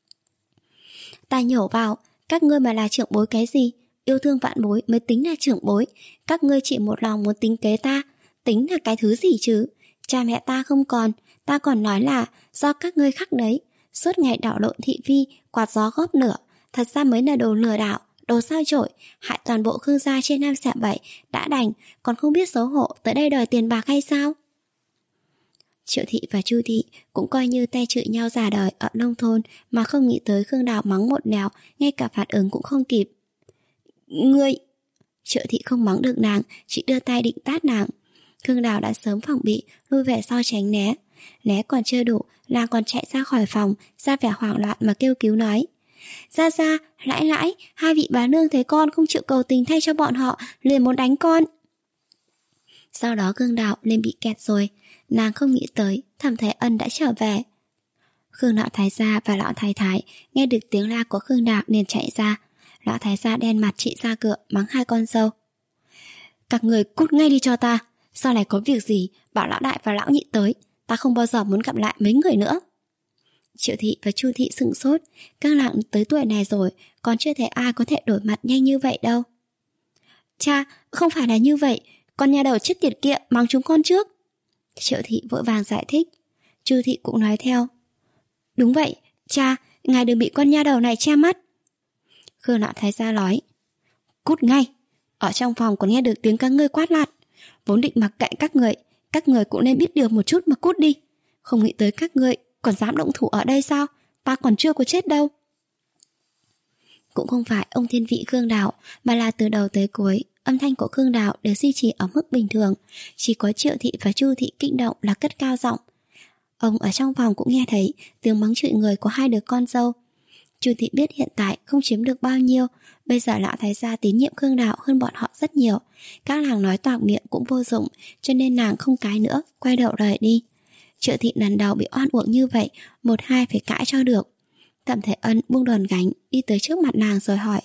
Ta nhổ vào, các ngươi mà là trưởng bối cái gì? Yêu thương vạn bối mới tính là trưởng bối. Các ngươi chỉ một lòng muốn tính kế ta, tính là cái thứ gì chứ? Cha mẹ ta không còn, ta còn nói là do các ngươi khắc đấy. Suốt ngày đảo lộn thị phi, quạt gió góp lửa, thật ra mới là đồ lừa đảo, đồ sao chổi, hại toàn bộ Khương gia trên năm xẻ bảy, đã đành, còn không biết xấu hổ tới đây đòi tiền bạc hay sao? Triệu thị và Chu thị cũng coi như tay chửi nhau già đời ở nông thôn, mà không nghĩ tới Khương Đào mắng một nẻo, ngay cả phản ứng cũng không kịp. Ngươi! Triệu thị không mắng được nàng, chỉ đưa tay định tát nàng. Khương Đào đã sớm phòng bị, lui về sau tránh né. Né còn chưa đủ, nàng còn chạy ra khỏi phòng, ra vẻ hoảng loạn mà kêu cứu nói: Ra ra, lãi lãi, hai vị bá nương thấy con không chịu cầu tình thay cho bọn họ, liền muốn đánh con. Sau đó Khương Đào lên bị kẹt rồi. Nàng không nghĩ tới Thẩm Thái Ân đã trở về. Khương lão thái gia và lão thái thái nghe được tiếng la của Khương Đào liền chạy ra. Lão thái gia đen mặt chị ra cửa mắng hai con dâu: Các người cút ngay đi cho ta, sau này có việc gì bảo lão đại và lão nhị tới, ta không bao giờ muốn gặp lại mấy người nữa. Triệu thị và Chu thị sững sốt, các nàng tới tuổi này rồi còn chưa thấy ai có thể đổi mặt nhanh như vậy đâu. Cha, không phải là như vậy, con nhà đầu chết tiệt kia mắng chúng con trước. Triệu thị vội vàng giải thích. Chu thị cũng nói theo: Đúng vậy, cha, ngài đừng bị con nha đầu này che mắt. Khương lão thái gia nói: Cút ngay, ở trong phòng còn nghe được tiếng các ngươi quát lạt. Vốn định mặc kệ các người, các người cũng nên biết điều một chút mà cút đi. Không nghĩ tới các ngươi còn dám động thủ ở đây sao? Ta còn chưa có chết đâu. Cũng không phải ông thiên vị Khương Đào, mà là từ đầu tới cuối âm thanh của Khương Đào đều duy trì ở mức bình thường. Chỉ có Triệu thị và Chu thị kích động là cất cao giọng. Ông ở trong phòng cũng nghe thấy tiếng mắng chửi người của hai đứa con dâu. Chu thị biết hiện tại không chiếm được bao nhiêu, bây giờ lão thái gia tín nhiệm Khương Đào hơn bọn họ rất nhiều. Các nàng nói toạc miệng cũng vô dụng, cho nên nàng không cãi nữa, quay đầu rời đi. Triệu thị lần đầu bị oan uổng như vậy, một hai phải cãi cho được. Thẩm Thái Ân buông đòn gánh đi tới trước mặt nàng rồi hỏi: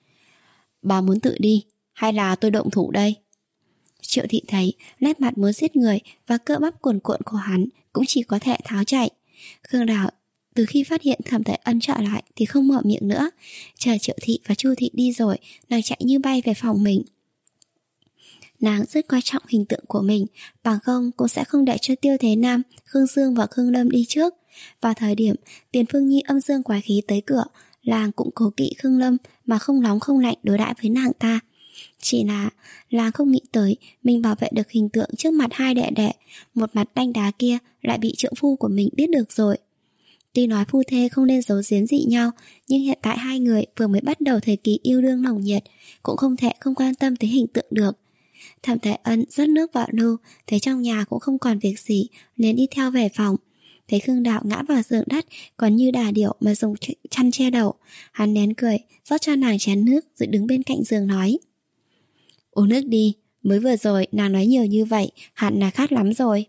Bà muốn tự đi hay là tôi động thủ đây? Triệu thị thấy nét mặt muốn giết người và cơ bắp cuồn cuộn của hắn cũng chỉ có thể tháo chạy. Khương Đào từ khi phát hiện Thẩm Thái Ân trở lại thì không mở miệng nữa. Chờ Triệu thị và Chu thị đi rồi, nàng chạy như bay về phòng mình. Nàng rất quan trọng hình tượng của mình, bằng không cũng sẽ không để cho Tiêu Thế Nam, Khương Dương và Khương Lâm đi trước. Vào thời điểm Tiền Phương Nhi âm dương quái khí tới cửa, làng cũng cố kỵ Khương Lâm mà không nóng không lạnh đối đãi với nàng ta. Chỉ là làng không nghĩ tới mình bảo vệ được hình tượng trước mặt hai đệ đệ, một mặt đanh đá kia lại bị trượng phu của mình biết được rồi. Tuy nói phu thê không nên giấu giếm dị nhau, nhưng hiện tại hai người vừa mới bắt đầu thời kỳ yêu đương nồng nhiệt, cũng không thể không quan tâm tới hình tượng được. Thẩm Thế Ân rót nước vào lu, thấy trong nhà cũng không còn việc gì nên đi theo về phòng. Thấy Khương Đạo ngã vào giường đất, còn như đà điểu mà dùng chăn che đầu, hắn nén cười, rót cho nàng chén nước rồi đứng bên cạnh giường nói: "Uống nước đi, mới vừa rồi nàng nói nhiều như vậy, hẳn là khát lắm rồi."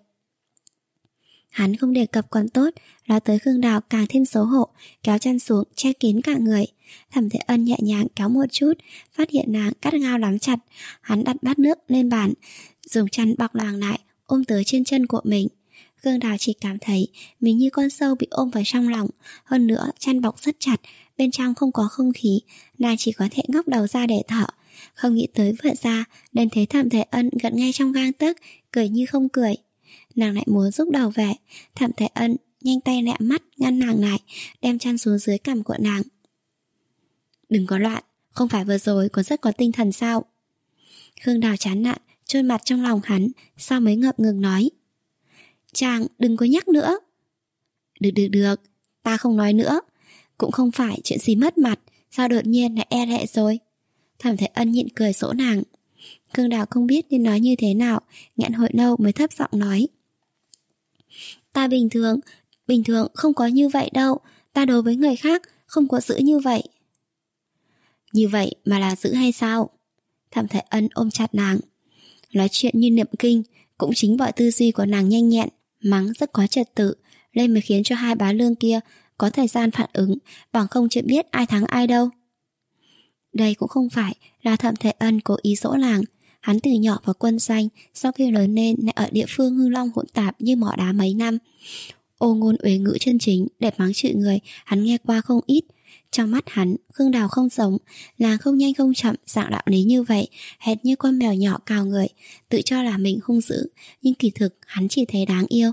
Hắn không đề cập còn tốt, nói tới Khương Đào càng thêm xấu hổ, kéo chăn xuống che kín cả người. Thẩm Thế Ân nhẹ nhàng kéo một chút, phát hiện nàng cắt gao nắm chặt. Hắn đặt bát nước lên bàn, dùng chăn bọc nàng lại, ôm tới trên chân của mình. Khương Đào chỉ cảm thấy mình như con sâu bị ôm vào trong lòng. Hơn nữa chăn bọc rất chặt, bên trong không có không khí, nàng chỉ có thể ngóc đầu ra để thở. Không nghĩ tới vừa ra nên thấy Thẩm Thế Ân gần ngay trong gang tấc, cười như không cười. Nàng lại muốn rút đầu về. Thẩm Thế Ân nhanh tay lẹ mắt ngăn nàng lại, đem chăn xuống dưới cằm của nàng. "Đừng có loạn, không phải vừa rồi còn rất có tinh thần sao?" Khương Đào chán nản chôn mặt trong lòng hắn, sau mới ngập ngừng nói: "Chàng đừng có nhắc nữa." "Được được được, ta không nói nữa. Cũng không phải chuyện gì mất mặt, sao đột nhiên lại e lệ rồi?" Thẩm Thế Ân nhịn cười dỗ nàng. Khương Đào không biết nên nói như thế nào, nghẹn hồi lâu mới thấp giọng nói: "Ta bình thường, bình thường không có như vậy đâu. Ta đối với người khác không có giữ như vậy." "Như vậy mà là giữ hay sao?" Thẩm Thế Ân ôm chặt nàng. Nói chuyện như niệm kinh, cũng chính bởi tư duy của nàng nhanh nhẹn, mắng rất có trật tự, nên mới khiến cho hai bá lương kia có thời gian phản ứng, bằng không chưa biết ai thắng ai đâu. Đây cũng không phải là Thẩm Thế Ân cố ý dỗ nàng. Hắn từ nhỏ vào quân doanh, sau khi lớn lên lại ở địa phương hư long hỗn tạp như mỏ đá mấy năm. Ô ngôn uế ngữ chân chính để mắng chửi người hắn nghe qua không ít. Trong mắt hắn, Khương Đào không giống, nàng không nhanh không chậm, dạng đạo lý như vậy, hệt như con mèo nhỏ cào người, tự cho là mình hung dữ, nhưng kỳ thực hắn chỉ thấy đáng yêu.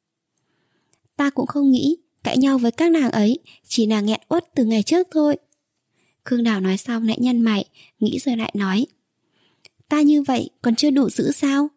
"Ta cũng không nghĩ cãi nhau với các nàng ấy, chỉ là nghẹn uất từ ngày trước thôi." Khương Đào nói xong lại nhăn mày, nghĩ rồi lại nói: "Ta như vậy còn chưa đủ dữ sao?"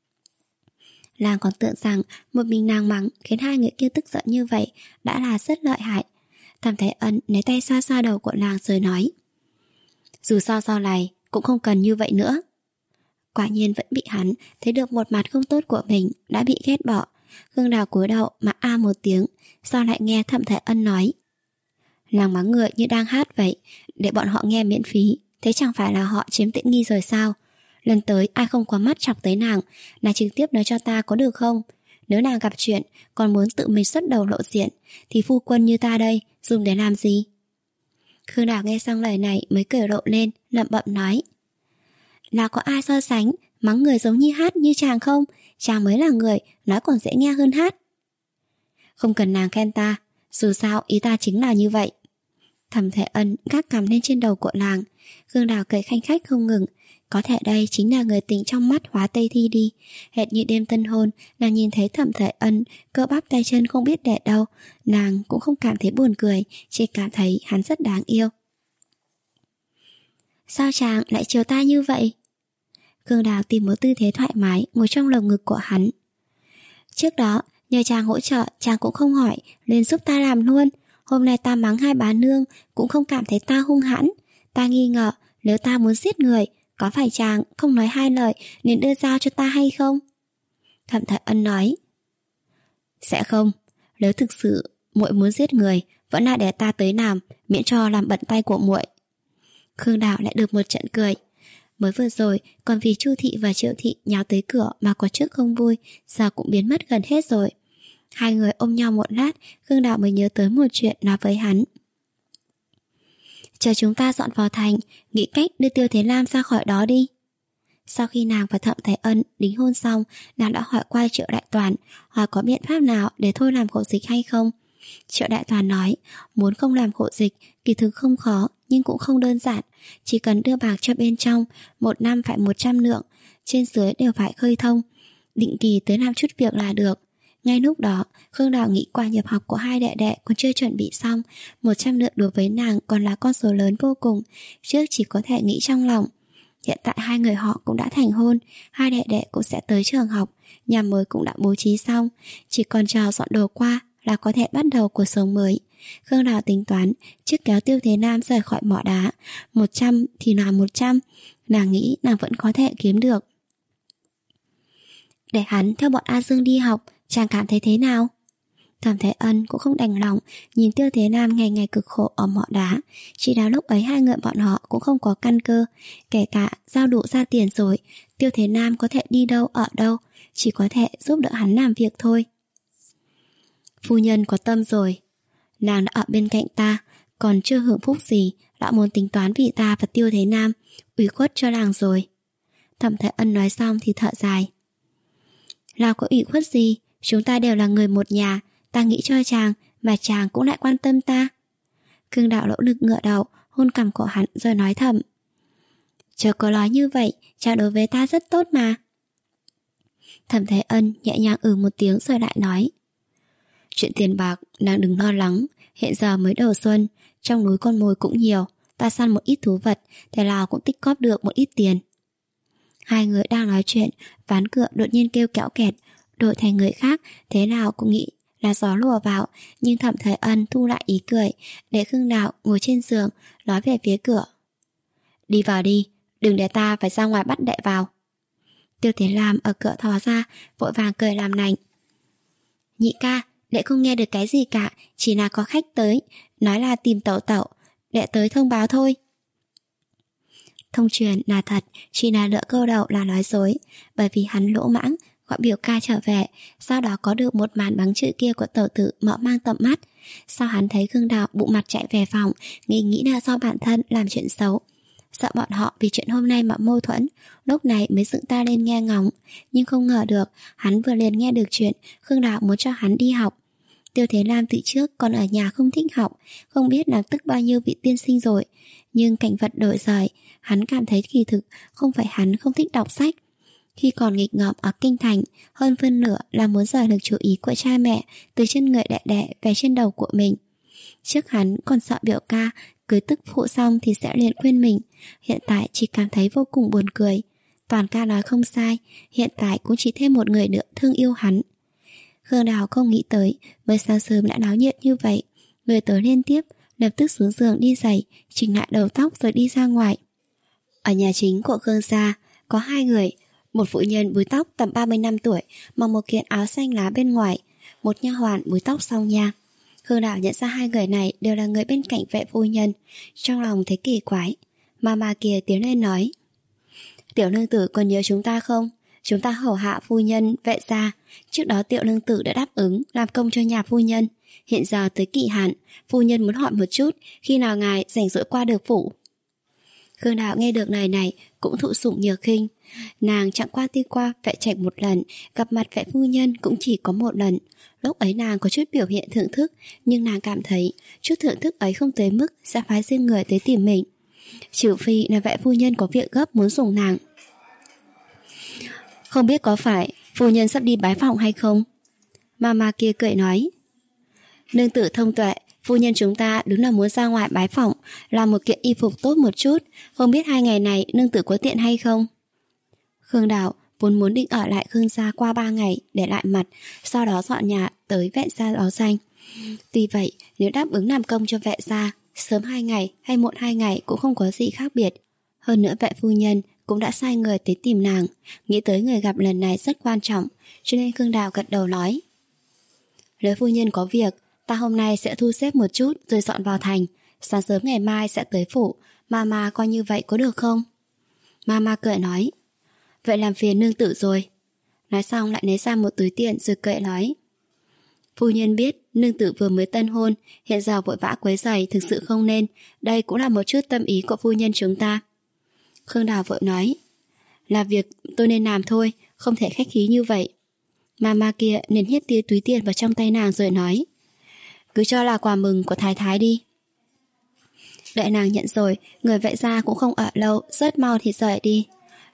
Nàng còn tưởng rằng một mình nàng mắng khiến hai người kia tức giận như vậy đã là rất lợi hại. Thẩm Thế Ân lấy tay xoa xoa đầu của nàng rồi nói: "Dù sao sau này cũng không cần như vậy nữa." Quả nhiên vẫn bị hắn thấy được một mặt không tốt của mình, đã bị ghét bỏ. Khương Đào cúi đầu mà a một tiếng, sau lại nghe Thẩm Thế Ân nói: "Nàng mắng người như đang hát vậy, để bọn họ nghe miễn phí, thế chẳng phải là họ chiếm tiện nghi rồi sao? Lần tới ai không có mắt chọc tới nàng, nàng trực tiếp nói cho ta có được không? Nếu nàng gặp chuyện còn muốn tự mình xuất đầu lộ diện, thì phu quân như ta đây dùng để làm gì?" Khương Đào nghe xong lời này mới cười rộ lên, lẩm bẩm nói: "Nào có ai so sánh mắng người giống như hát như chàng không? Chàng mới là người nói còn dễ nghe hơn hát." "Không cần nàng khen ta, dù sao ý ta chính là như vậy." Thẩm Thế Ân gác cằm lên trên đầu của nàng. Khương Đào cười khanh khách không ngừng. Có thể đây chính là người tình trong mắt hóa Tây Thi đi. Hệt như đêm tân hôn, nàng nhìn thấy Thẩm Thế Ân cơ bắp tay chân không biết để đâu, nàng cũng không cảm thấy buồn cười, chỉ cảm thấy hắn rất đáng yêu. "Sao chàng lại chiều ta như vậy?" Khương Đào tìm một tư thế thoải mái ngồi trong lồng ngực của hắn. "Trước đó nhờ chàng hỗ trợ, chàng cũng không hỏi, nên giúp ta làm luôn. Hôm nay ta mắng hai bá nương cũng không cảm thấy ta hung hãn. Ta nghi ngờ nếu ta muốn giết người, có phải chàng không nói hai lời nên đưa dao cho ta hay không?" Thẩm Thế Ân nói: "Sẽ không. Nếu thực sự muội muốn giết người, vẫn là để ta tới làm, miễn cho làm bận tay của muội." Khương Đào lại được một trận cười. Mới vừa rồi còn vì Chu thị và Triệu thị nháo tới cửa mà có chút không vui, giờ cũng biến mất gần hết rồi. Hai người ôm nhau một lát, Khương Đào mới nhớ tới một chuyện nói với hắn: "Chờ chúng ta dọn vào thành, nghĩ cách đưa Tiêu Thế Lam ra khỏi đó đi." Sau khi nàng và Thẩm Thế Ân đính hôn xong, nàng đã hỏi qua Triệu Đại Toàn, hỏi có biện pháp nào để thôi làm hộ dịch hay không. Triệu Đại Toàn nói, muốn không làm hộ dịch kỳ thực không khó, nhưng cũng không đơn giản. Chỉ cần đưa bạc cho bên trong, một năm phải một trăm lượng, trên dưới đều phải khơi thông, định kỳ tới làm chút việc là được. Ngay lúc đó, Khương Đào nghĩ qua nhập học của hai đệ đệ còn chưa chuẩn bị xong, một trăm lượng đối với nàng còn là con số lớn vô cùng, trước chỉ có thể nghĩ trong lòng. Hiện tại hai người họ cũng đã thành hôn, hai đệ đệ cũng sẽ tới trường học, nhà mới cũng đã bố trí xong, chỉ còn chờ dọn đồ qua là có thể bắt đầu cuộc sống mới. Khương Đào tính toán trước kéo Tiêu Thế Nam rời khỏi mỏ đá, một trăm thì là một trăm, nàng nghĩ nàng vẫn có thể kiếm được. Để hắn theo bọn A Dương đi học, chàng cảm thấy thế nào? Thẩm Thế Ân cũng không đành lòng nhìn Tiêu Thế Nam ngày ngày cực khổ ở mỏ đá, chỉ là lúc ấy hai người bọn họ cũng không có căn cơ, kể cả giao đủ ra tiền rồi, Tiêu Thế Nam có thể đi đâu ở đâu, chỉ có thể giúp đỡ hắn làm việc thôi. Phu nhân có tâm rồi, nàng đã ở bên cạnh ta, còn chưa hưởng phúc gì, đã muốn tính toán vì ta và Tiêu Thế Nam, ủy khuất cho nàng rồi. Thẩm Thế Ân nói xong thì thở dài. Nào có ủy khuất gì, chúng ta đều là người một nhà, ta nghĩ cho chàng, mà chàng cũng lại quan tâm ta. Khương Đạo lỗ lực ngựa đầu, hôn cằm cổ hắn rồi nói thầm. Chớ có nói như vậy, chàng đối với ta rất tốt mà. Thẩm Thế Ân nhẹ nhàng ừ một tiếng rồi lại nói. Chuyện tiền bạc, nàng đừng lo lắng, hiện giờ mới đầu xuân, trong núi con mồi cũng nhiều, ta săn một ít thú vật, thế nào cũng tích cóp được một ít tiền. Hai người đang nói chuyện, ván cửa đột nhiên kêu kéo kẹt, đổi thành người khác, thế nào cũng nghĩ là gió lùa vào, nhưng Thẩm Thế Ân thu lại ý cười, để Khương Đạo ngồi trên giường, nói về phía cửa. Đi vào đi, đừng để ta phải ra ngoài bắt đệ vào. Tiêu Thế Lam ở cửa thò ra, vội vàng cười làm nành. Nhị ca, đệ không nghe được cái gì cả, chỉ là có khách tới, nói là tìm tẩu tẩu, đệ tới thông báo thôi. Thông truyền là thật, chỉ là lỡ câu đầu là nói dối, bởi vì hắn lỗ mãng, gọi biểu ca trở về, sau đó có được một màn bằng chữ kia của tẩu tử mở mang tầm mắt. Sau hắn thấy Khương Đạo bụng mặt chạy về phòng, nghĩ nghĩ là do bản thân làm chuyện xấu, sợ bọn họ vì chuyện hôm nay mà mâu thuẫn, lúc này mới dựng ta lên nghe ngóng, nhưng không ngờ được, hắn vừa liền nghe được chuyện Khương Đạo muốn cho hắn đi học. Tiêu Thế Lam từ trước còn ở nhà không thích học, không biết là tức bao nhiêu vị tiên sinh rồi, nhưng cảnh vật đổi rời, hắn cảm thấy kỳ thực không phải hắn không thích đọc sách. Khi còn nghịch ngợm ở kinh thành, hơn phân nửa là muốn rời được chú ý của cha mẹ từ trên người đệ đệ về trên đầu của mình. Trước hắn còn sợ biểu ca cưới tức phụ xong thì sẽ liền quên mình, hiện tại chỉ cảm thấy vô cùng buồn cười. Toàn ca nói không sai, hiện tại cũng chỉ thêm một người nữa thương yêu hắn. Khương Đào không nghĩ tới mới sáng sớm đã náo nhiệt như vậy, người tới liên tiếp, lập tức xuống giường đi giày, chỉnh lại đầu tóc rồi đi ra ngoài. Ở nhà chính của Khương gia có hai người, một phụ nhân búi tóc tầm ba mươi năm tuổi, mặc một kiện áo xanh lá bên ngoài, một nha hoàn búi tóc sau nha. Khương Đào nhận ra hai người này đều là người bên cạnh vệ phu nhân, trong lòng thấy kỳ quái. Mama kia tiến lên nói, tiểu nương tử còn nhớ chúng ta không? Chúng ta hầu hạ phu nhân vệ gia, trước đó tiểu nương tử đã đáp ứng làm công cho nhà phu nhân, hiện giờ tới kỳ hạn, phu nhân muốn hỏi một chút khi nào ngài rảnh rỗi qua được phủ. Khương Đạo nghe được này này cũng thụ sủng nhược khinh, nàng chẳng qua đi qua vệ trạch một lần, gặp mặt vệ phu nhân cũng chỉ có một lần. Lúc ấy nàng có chút biểu hiện thưởng thức, nhưng nàng cảm thấy chút thưởng thức ấy không tới mức sẽ phái riêng người tới tìm mình, trừ phi là vệ phu nhân có việc gấp muốn dùng nàng. Không biết có phải phu nhân sắp đi bái phỏng hay không? Mama kia cười nói, nương tử thông tuệ, phu nhân chúng ta đúng là muốn ra ngoài bái phỏng, làm một kiện y phục tốt một chút, không biết hai ngày này nương tử có tiện hay không? Khương Đào vốn muốn định ở lại Khương gia qua ba ngày để lại mặt, sau đó dọn nhà tới vệ gia đó danh. Tuy vậy, nếu đáp ứng làm công cho vệ gia, sớm hai ngày hay muộn hai ngày cũng không có gì khác biệt. Hơn nữa vệ phu nhân cũng đã sai người tới tìm nàng, nghĩ tới người gặp lần này rất quan trọng, cho nên Khương Đào gật đầu nói, nếu phu nhân có việc, ta hôm nay sẽ thu xếp một chút rồi dọn vào thành, sáng sớm ngày mai sẽ tới phủ, Mama coi như vậy có được không? Mama cười nói, vậy làm phiền nương tử rồi. Nói xong lại lấy ra một túi tiền rồi cười nói, phu nhân biết nương tử vừa mới tân hôn, hiện giờ vội vã quấy rầy thực sự không nên, đây cũng là một chút tâm ý của phu nhân chúng ta. Khương Đào vội nói, là việc tôi nên làm thôi, không thể khách khí như vậy. Mama kia liền nhét tia túi tiền vào trong tay nàng rồi nói, cứ cho là quà mừng của thái thái đi. Đợi nàng nhận rồi, người vệ gia cũng không ở lâu, rất mau thì rời đi.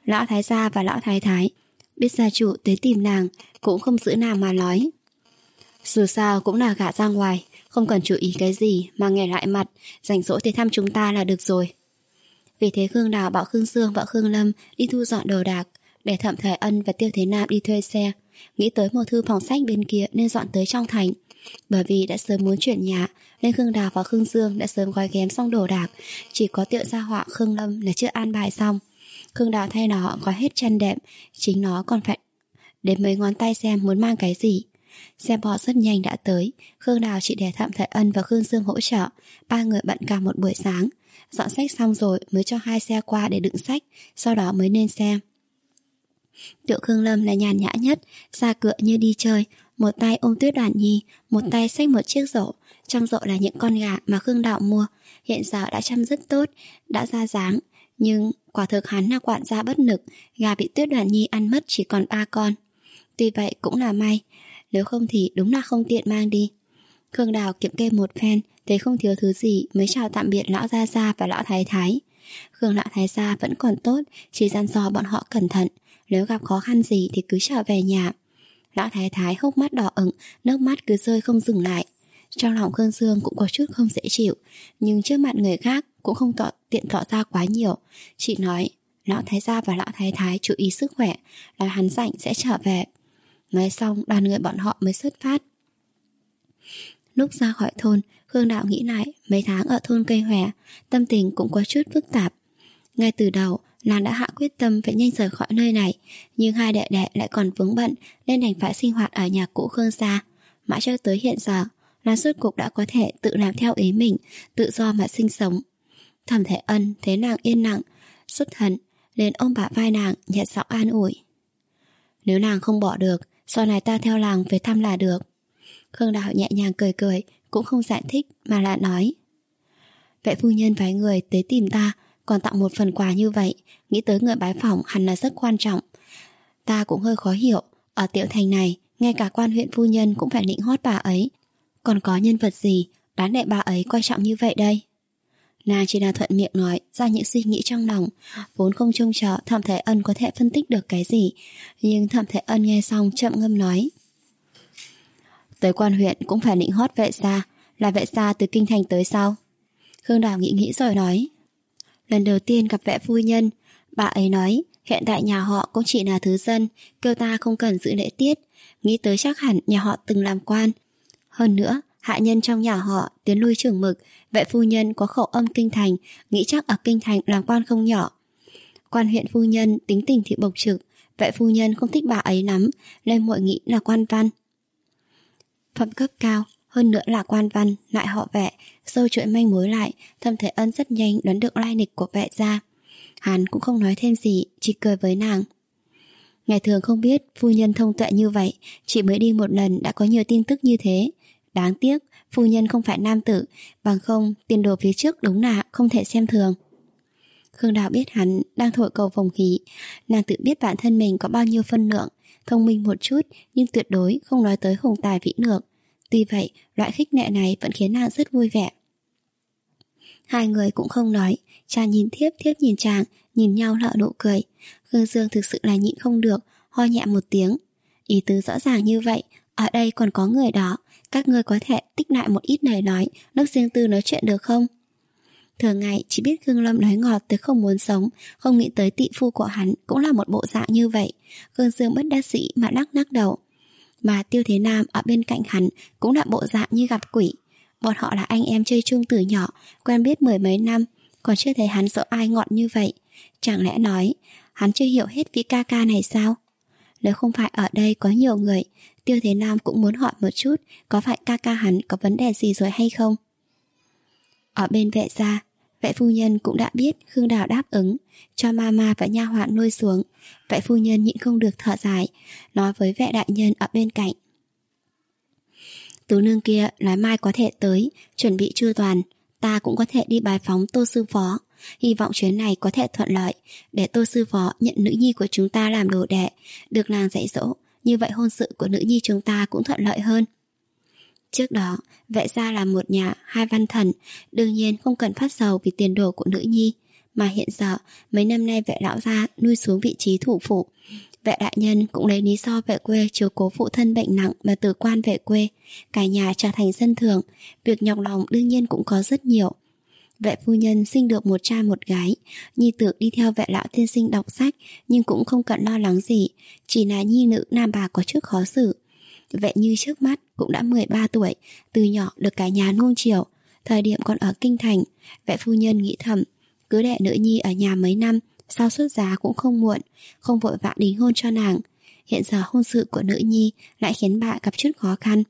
Lão thái gia và lão thái thái biết gia chủ tới tìm nàng cũng không giữ nàng mà nói: dù sao cũng là gả ra ngoài, không cần chú ý cái gì mà nghề lại mặt, rảnh rỗi tới thăm chúng ta là được rồi. Vì thế Khương Đào bảo Khương Dương và Khương Lâm đi thu dọn đồ đạc, để Thẩm Thời Ân và Tiêu Thế Nam đi thuê xe, nghĩ tới một thư phòng sách bên kia nên dọn tới trong thành. Bởi vì đã sớm muốn chuyển nhà nên Khương Đào và Khương Dương đã sớm gói ghém xong đồ đạc, chỉ có Tiệu gia họa Khương Lâm là chưa an bài xong. Khương Đào thay nó gói hết chăn đệm, chính nó còn phải đến mấy ngón tay xem muốn mang cái gì. Xe bò rất nhanh đã tới, Khương Đào chỉ để Thẩm Thời Ân và Khương Dương hỗ trợ, ba người bận cả một buổi sáng. Dọn sách xong rồi mới cho hai xe qua để đựng sách, sau đó mới lên xe. Tiệu Khương Lâm là nhàn nhã nhất, ra cửa như đi chơi, một tay ôm Tuyết Đoàn Nhi, một tay xách một chiếc rổ, trong rổ là những con gà mà Khương Đào mua, hiện giờ đã chăm rất tốt, đã ra dáng, nhưng quả thực hắn là quản gia bất lực, gà bị Tuyết Đoàn Nhi ăn mất chỉ còn ba con. Tuy vậy cũng là may, nếu không thì đúng là không tiện mang đi. Khương Đào kiểm kê một phen, thấy không thiếu thứ gì mới chào tạm biệt lão gia gia và lão thái thái. Khương lão thái gia vẫn còn tốt, chỉ dặn dò bọn họ cẩn thận, nếu gặp khó khăn gì thì cứ trở về nhà. Lão thái thái hốc mắt đỏ ửng, nước mắt cứ rơi không dừng lại. Trong lòng Khương Dương cũng có chút không dễ chịu, nhưng trước mặt người khác cũng không tỏ, tiện tỏ ra quá nhiều, chỉ nói lão thái gia và lão thái thái chú ý sức khỏe, là hắn rảnh sẽ trở về. Nói xong đoàn người bọn họ mới xuất phát. Lúc ra khỏi thôn, Khương Đạo nghĩ lại mấy tháng ở thôn Cây Hòe, tâm tình cũng có chút phức tạp. Ngay từ đầu, nàng đã hạ quyết tâm phải nhanh rời khỏi nơi này, nhưng hai đệ đệ lại còn vướng bận nên đành phải sinh hoạt ở nhà cũ Khương gia. Mãi cho tới hiện giờ, nàng rốt cuộc đã có thể tự làm theo ý mình, tự do mà sinh sống. Thẩm Thể Ân thấy nàng yên lặng, xuất hận, liền ôm bả vai nàng, nhẹ giọng an ủi: nếu nàng không bỏ được, sau này ta theo nàng về thăm là được. Khương Đạo nhẹ nhàng cười cười, cũng không giải thích mà là nói: vệ phu nhân phái người tới tìm ta, còn tặng một phần quà như vậy, nghĩ tới người bái phỏng hẳn là rất quan trọng. Ta cũng hơi khó hiểu, ở tiểu thành này ngay cả quan huyện phu nhân cũng phải nịnh hót bà ấy, còn có nhân vật gì đáng để bà ấy coi trọng như vậy đây? Nàng chỉ là thuận miệng nói ra những suy nghĩ trong lòng, vốn không trông chờ Thẩm Thể Ân có thể phân tích được cái gì, nhưng Thẩm Thể Ân nghe xong chậm ngâm nói: tới quan huyện cũng phải nịnh hót vệ gia, là vệ gia từ kinh thành tới sao? Khương Đào nghĩ nghĩ rồi nói: lần đầu tiên gặp vệ phu nhân, bà ấy nói hiện tại nhà họ cũng chỉ là thứ dân, kêu ta không cần giữ lễ tiết, nghĩ tới chắc hẳn nhà họ từng làm quan. Hơn nữa, hạ nhân trong nhà họ tiến lui trưởng mực, vệ phu nhân có khẩu âm kinh thành, nghĩ chắc ở kinh thành làm quan không nhỏ. Quan huyện phu nhân tính tình thì bộc trực, vệ phu nhân không thích bà ấy lắm, nên muội nghĩ là quan văn. Phẩm cấp cao, hơn nữa là quan văn, lại họ vệ, sâu chuỗi manh mối lại, Thẩm Thể Ân rất nhanh đoán được lai lịch của vệ gia. Hắn cũng không nói thêm gì, chỉ cười với nàng. Ngày thường không biết phu nhân thông tuệ như vậy, chỉ mới đi một lần đã có nhiều tin tức như thế. Đáng tiếc phu nhân không phải nam tử, bằng không tiền đồ phía trước đúng là không thể xem thường. Khương Đào biết hắn đang thổi cầu vồng khí, nàng tự biết bản thân mình có bao nhiêu phân lượng, thông minh một chút nhưng tuyệt đối không nói tới hùng tài vĩ lược. Tuy vậy, loại khích lệ này vẫn khiến nàng rất vui vẻ. Hai người cũng không nói, chàng nhìn thiếp, thiếp nhìn chàng, nhìn nhau nở nụ cười. Khương Dương thực sự là nhịn không được, ho nhẹ một tiếng. Ý tứ rõ ràng như vậy, ở đây còn có người đó, các ngươi có thể tích lại một ít lời nói, lúc riêng tư nói chuyện được không? Thường ngày chỉ biết Khương Lâm nói ngọt tới không muốn sống, không nghĩ tới tị phu của hắn cũng là một bộ dạng như vậy. Khương Dương bất đắc dĩ mà lắc lắc đầu. Mà Tiêu Thế Nam ở bên cạnh hắn cũng là bộ dạng như gặp quỷ. Bọn họ là anh em chơi chung từ nhỏ, quen biết mười mấy năm, còn chưa thấy hắn sợ ai ngọn như vậy. Chẳng lẽ nói hắn chưa hiểu hết vị ca ca này sao? Nếu không phải ở đây có nhiều người, Tiêu Thế Nam cũng muốn hỏi một chút có phải ca ca hắn có vấn đề gì rồi hay không. Ở bên vệ gia, vệ phu nhân cũng đã biết Khương Đào đáp ứng, cho mama và nha hoàn nuôi xuống. Vệ phu nhân nhịn không được thở dài, nói với vệ đại nhân ở bên cạnh: Tú nương kia nói mai có thể tới, chuẩn bị chu toàn, ta cũng có thể đi bái phóng Tô sư phó. Hy vọng chuyến này có thể thuận lợi, để Tô sư phó nhận nữ nhi của chúng ta làm đồ đệ, được nàng dạy dỗ, như vậy hôn sự của nữ nhi chúng ta cũng thuận lợi hơn. Trước đó, vệ gia là một nhà hai văn thần, đương nhiên không cần phát sầu vì tiền đồ của nữ nhi, Mà hiện giờ mấy năm nay vệ lão gia nuôi xuống vị trí thủ phủ, vệ đại nhân cũng lấy lý do về quê chiếu cố phụ thân bệnh nặng mà từ quan về quê, cả nhà trở thành dân thường, việc nhọc lòng đương nhiên cũng có rất nhiều. Vệ phu nhân sinh được một trai một gái, nhi tử đi theo vệ lão tiên sinh đọc sách nhưng cũng không cần lo lắng gì, chỉ là nhi nữ nam bà có chút khó xử. Vệ Như trước mắt cũng đã mười ba tuổi, từ nhỏ được cả nhà nuông chiều. Thời điểm còn ở kinh thành, vệ phu nhân nghĩ thầm, cứ để nữ nhi ở nhà mấy năm, sau xuất giá cũng không muộn, không vội vã đính hôn cho nàng. Hiện giờ hôn sự của nữ nhi lại khiến bà gặp chút khó khăn.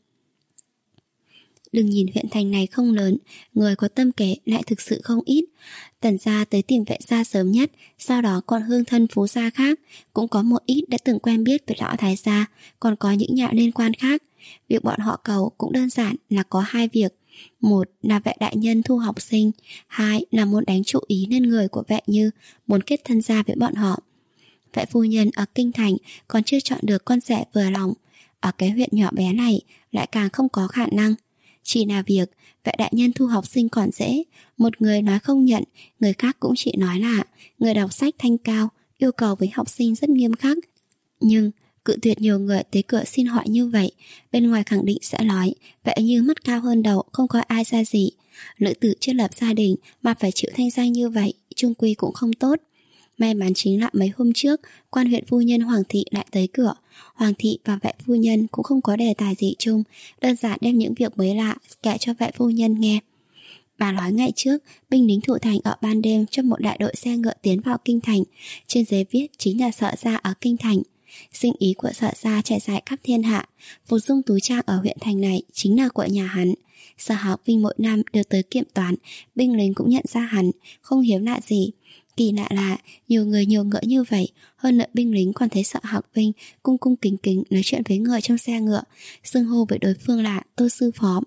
Đừng nhìn huyện thành này không lớn, người có tâm kế lại thực sự không ít. Tần gia tới tìm vệ gia sớm nhất, sau đó còn hương thân phú gia khác, cũng có một ít đã từng quen biết với lão thái gia, còn có những nhà liên quan khác. Việc bọn họ cầu cũng đơn giản là có hai việc. Một là vệ đại nhân thu học sinh, hai là muốn đánh chú ý lên người của vệ Như, muốn kết thân gia với bọn họ. Vệ phu nhân ở kinh thành còn chưa chọn được con rể vừa lòng, ở cái huyện nhỏ bé này lại càng không có khả năng. Chỉ là việc vệ đại nhân thu học sinh còn dễ, một người nói không nhận, người khác cũng chỉ nói là người đọc sách thanh cao, yêu cầu với học sinh rất nghiêm khắc. Nhưng cự tuyệt nhiều người tới cửa xin hỏi như vậy, bên ngoài khẳng định sẽ nói vệ Như mắt cao hơn đầu, không có ai ra gì. Nữ tử chưa lập gia đình mà phải chịu thanh danh như vậy, chung quy cũng không tốt. May mắn chính là mấy hôm trước, quan huyện phu nhân Hoàng thị lại tới cửa. Hoàng thị và vệ phu nhân cũng không có đề tài gì chung, đơn giản đem những việc mới lạ kể cho vệ phu nhân nghe. Bà nói ngày trước, binh lính thủ thành ở ban đêm cho một đại đội xe ngựa tiến vào kinh thành. Trên giấy viết chính là Sở gia ở kinh thành. Sinh ý của Sở gia trải dài khắp thiên hạ. Phục dung túi trang ở huyện thành này chính là của nhà hắn. Sở Học Vinh mỗi năm đều tới kiểm toán, binh lính cũng nhận ra hắn, không hiếm lạ gì. Kỳ lạ là nhiều người nhiều ngỡ như vậy, hơn nữa binh lính còn thấy Sở Học Vinh cung cung kính kính nói chuyện với người trong xe ngựa, xưng hô với đối phương là Tô sư phó.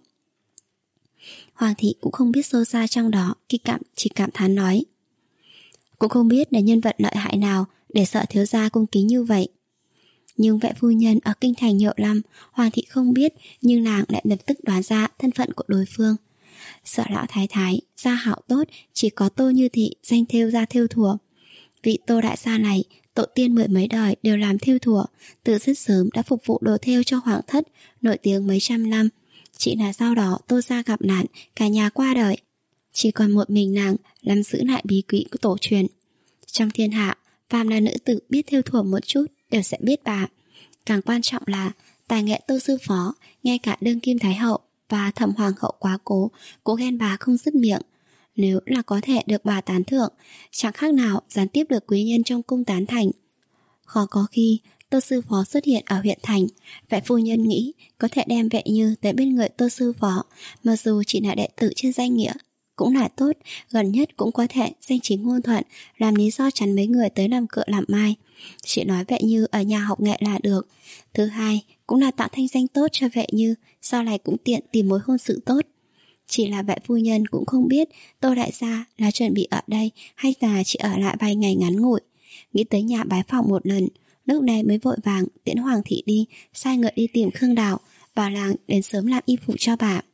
Hoàng thị cũng không biết sâu xa trong đó, kỳ cảm chỉ cảm thán nói, cũng không biết là nhân vật lợi hại nào để Sở thiếu gia cung kính như vậy. Nhưng vệ phu nhân ở kinh thành nhiều lắm, Hoàng thị không biết, nhưng nàng lại lập tức đoán ra thân phận của đối phương. Sở lão thái thái, gia hảo tốt, chỉ có Tô Như thị danh thêu gia thêu thùa. Vị Tô đại gia này, tổ tiên mười mấy đời đều làm thêu thùa, từ rất sớm đã phục vụ đồ thêu cho hoàng thất, nổi tiếng mấy trăm năm. Chỉ là sau đó Tô gia gặp nạn, cả nhà qua đời, chỉ còn một mình nàng làm giữ lại bí quyết của tổ truyền. Trong thiên hạ, phàm là nữ tử biết thêu thùa một chút đều sẽ biết bà. Càng quan trọng là tài nghệ Tô sư phó, ngay cả đương kim thái hậu và thẩm hoàng hậu quá cố cũng ghen bà không dứt miệng. Nếu là có thể được bà tán thưởng, chẳng khác nào gián tiếp được quý nhân trong cung tán thành. Khó có khi Tô sư phó xuất hiện ở huyện thành, vệ phu nhân nghĩ có thể đem vệ Như tới bên người Tô sư phó, mặc dù chỉ là đệ tử trên danh nghĩa cũng là tốt, gần nhất cũng có thể danh chính ngôn thuận, làm lý do chắn mấy người tới làm cựa làm mai. Chỉ nói vệ Như ở nhà học nghệ là được. Thứ hai cũng là tạo thanh danh tốt cho vệ Như, sau này cũng tiện tìm mối hôn sự tốt. Chỉ là vệ phu nhân cũng không biết Tô đại gia là chuẩn bị ở đây hay là chỉ ở lại vài ngày ngắn ngủi. Nghĩ tới nhà bái phòng một lần, lúc này mới vội vàng tiễn Hoàng thị đi, sai ngựa đi tìm Khương Đào, bảo làng đến sớm làm y phục cho bà.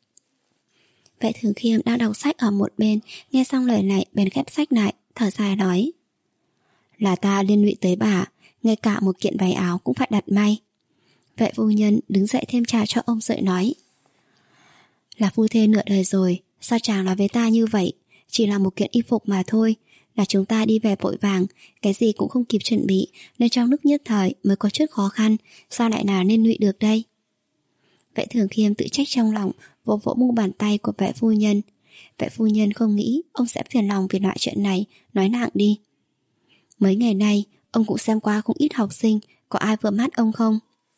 Vệ Thường Khiêm đang đọc sách ở một bên, nghe xong lời này bèn khép sách lại, thở dài nói, là ta liên lụy tới bà, ngay cả một kiện váy áo cũng phải đặt may. Vệ phu nhân đứng dậy thêm trà cho ông dậy nói, là phu thê nửa đời rồi, sao chàng nói với ta như vậy? Chỉ là một kiện y phục mà thôi, là chúng ta đi về vội vàng, cái gì cũng không kịp chuẩn bị, nên trong lúc nhất thời mới có chút khó khăn, sao lại là nên lụy được đây? Vệ Thường Khiêm tự trách trong lòng, vỗ vỗ mu bàn tay của vệ phu nhân. Vệ phu nhân không nghĩ ông sẽ phiền lòng vì loại chuyện này, nói nặng đi. Mấy ngày nay ông cũng xem qua không ít học sinh, có ai vừa mắt ông không?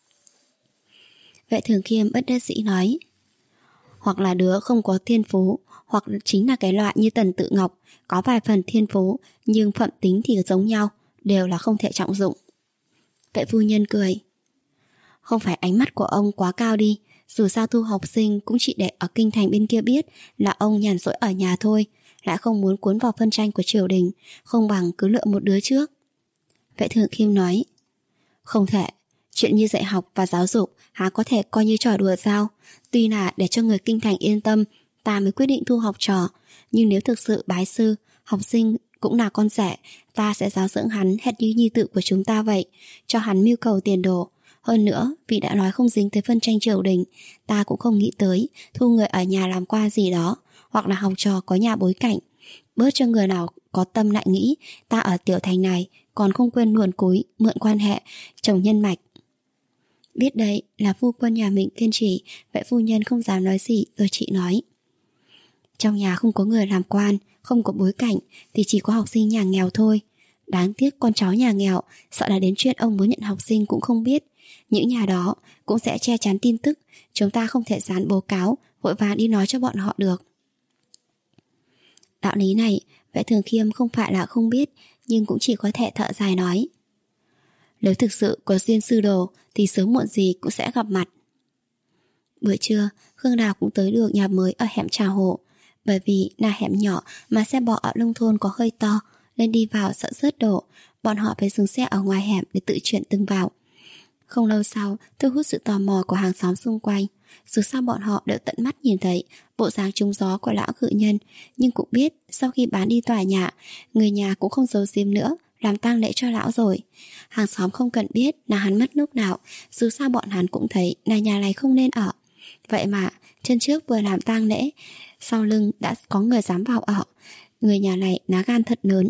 Vệ Thường Khiêm bất đắc dĩ nói, hoặc là đứa không có thiên phú, hoặc chính là cái loại như Tần Tự Ngọc, có vài phần thiên phú nhưng phẩm tính thì giống nhau, đều là không thể trọng dụng. Vệ phu nhân cười, không phải ánh mắt của ông quá cao đi, dù sao thu học sinh cũng chỉ để ở kinh thành bên kia biết là ông nhàn rỗi ở nhà thôi, lại không muốn cuốn vào phân tranh của triều đình, không bằng cứ lựa một đứa trước. Vệ Thường Khiêm nói, không thể, chuyện như dạy học và giáo dục há có thể coi như trò đùa sao? Tuy là để cho người kinh thành yên tâm, ta mới quyết định thu học trò, nhưng nếu thực sự bái sư, học sinh cũng là con rể, ta sẽ giáo dưỡng hắn hệt như nhi tử của chúng ta vậy, cho hắn mưu cầu tiền đồ. Hơn nữa, vì đã nói không dính tới phân tranh triều đình, ta cũng không nghĩ tới thu người ở nhà làm qua gì đó, hoặc là học trò có nhà bối cảnh. Bớt cho người nào có tâm lại nghĩ ta ở tiểu thành này còn không quên luồn cúi, mượn quan hệ, trồng nhân mạch. Biết đấy là phu quân nhà mình kiên trì, vậy phu nhân không dám nói gì, rồi chị nói: trong nhà không có người làm quan, không có bối cảnh thì chỉ có học sinh nhà nghèo thôi. Đáng tiếc con cháu nhà nghèo sợ là đến chuyện ông muốn nhận học sinh cũng không biết. Những nhà đó cũng sẽ che chắn tin tức, chúng ta không thể dán báo cáo vội vàng đi nói cho bọn họ được. Đạo lý này Vệ Thường Khiêm không phải là không biết, nhưng cũng chỉ có thể thở dài nói: nếu thực sự có duyên sư đồ thì sớm muộn gì cũng sẽ gặp mặt. Buổi trưa, Khương Đào cũng tới được nhà mới ở hẻm Trà Hồ. Bởi vì là hẻm nhỏ mà xe bò ở nông thôn có hơi to, nên đi vào sợ rớt đổ, bọn họ phải dừng xe ở ngoài hẻm để tự chuyển từng vào. Không lâu sau, thu hút sự tò mò của hàng xóm xung quanh. Dù sao bọn họ đều tận mắt nhìn thấy bộ dáng trúng gió của lão cự nhân, nhưng cũng biết sau khi bán đi tòa nhà, người nhà cũng không giấu giếm nữa, làm tang lễ cho lão rồi. Hàng xóm không cần biết là hắn mất lúc nào, dù sao bọn hắn cũng thấy là nhà này không nên ở. Vậy mà chân trước vừa làm tang lễ, sau lưng đã có người dám vào ở. Người nhà này lá gan thật lớn.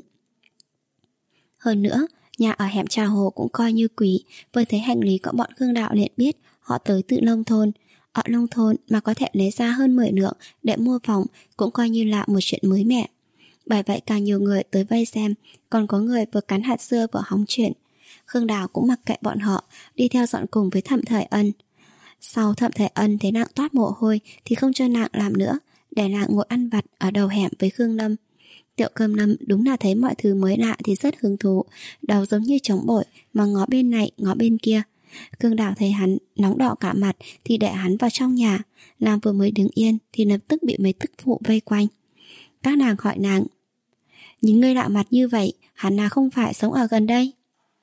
Hơn nữa, nhà ở hẻm Trà Hồ cũng coi như quý, với thấy hành lý của bọn Khương Đạo liền biết họ tới từ nông thôn. Ở nông thôn mà có thể lấy ra hơn mười lượng để mua phòng cũng coi như là một chuyện mới mẻ. Bởi vậy càng nhiều người tới vây xem, còn có người vừa cắn hạt dưa vừa hóng chuyện. Khương Đào cũng mặc kệ bọn họ, đi theo dọn cùng với Thẩm Thời Ân. Sau Thẩm Thời Ân thấy nàng toát mồ hôi thì không cho nàng làm nữa, để nàng ngồi ăn vặt ở đầu hẻm với Khương Lâm. Tiểu Câm Lâm đúng là thấy mọi thứ mới lạ thì rất hứng thú, đầu giống như trống bội mà ngó bên này ngó bên kia. Khương Đào thấy hắn nóng đỏ cả mặt thì để hắn vào trong nhà. Nàng vừa mới đứng yên thì lập tức bị mấy tức phụ vây quanh. Các nàng hỏi nàng: nhìn ngươi lạ mặt như vậy, hắn nào không phải sống ở gần đây?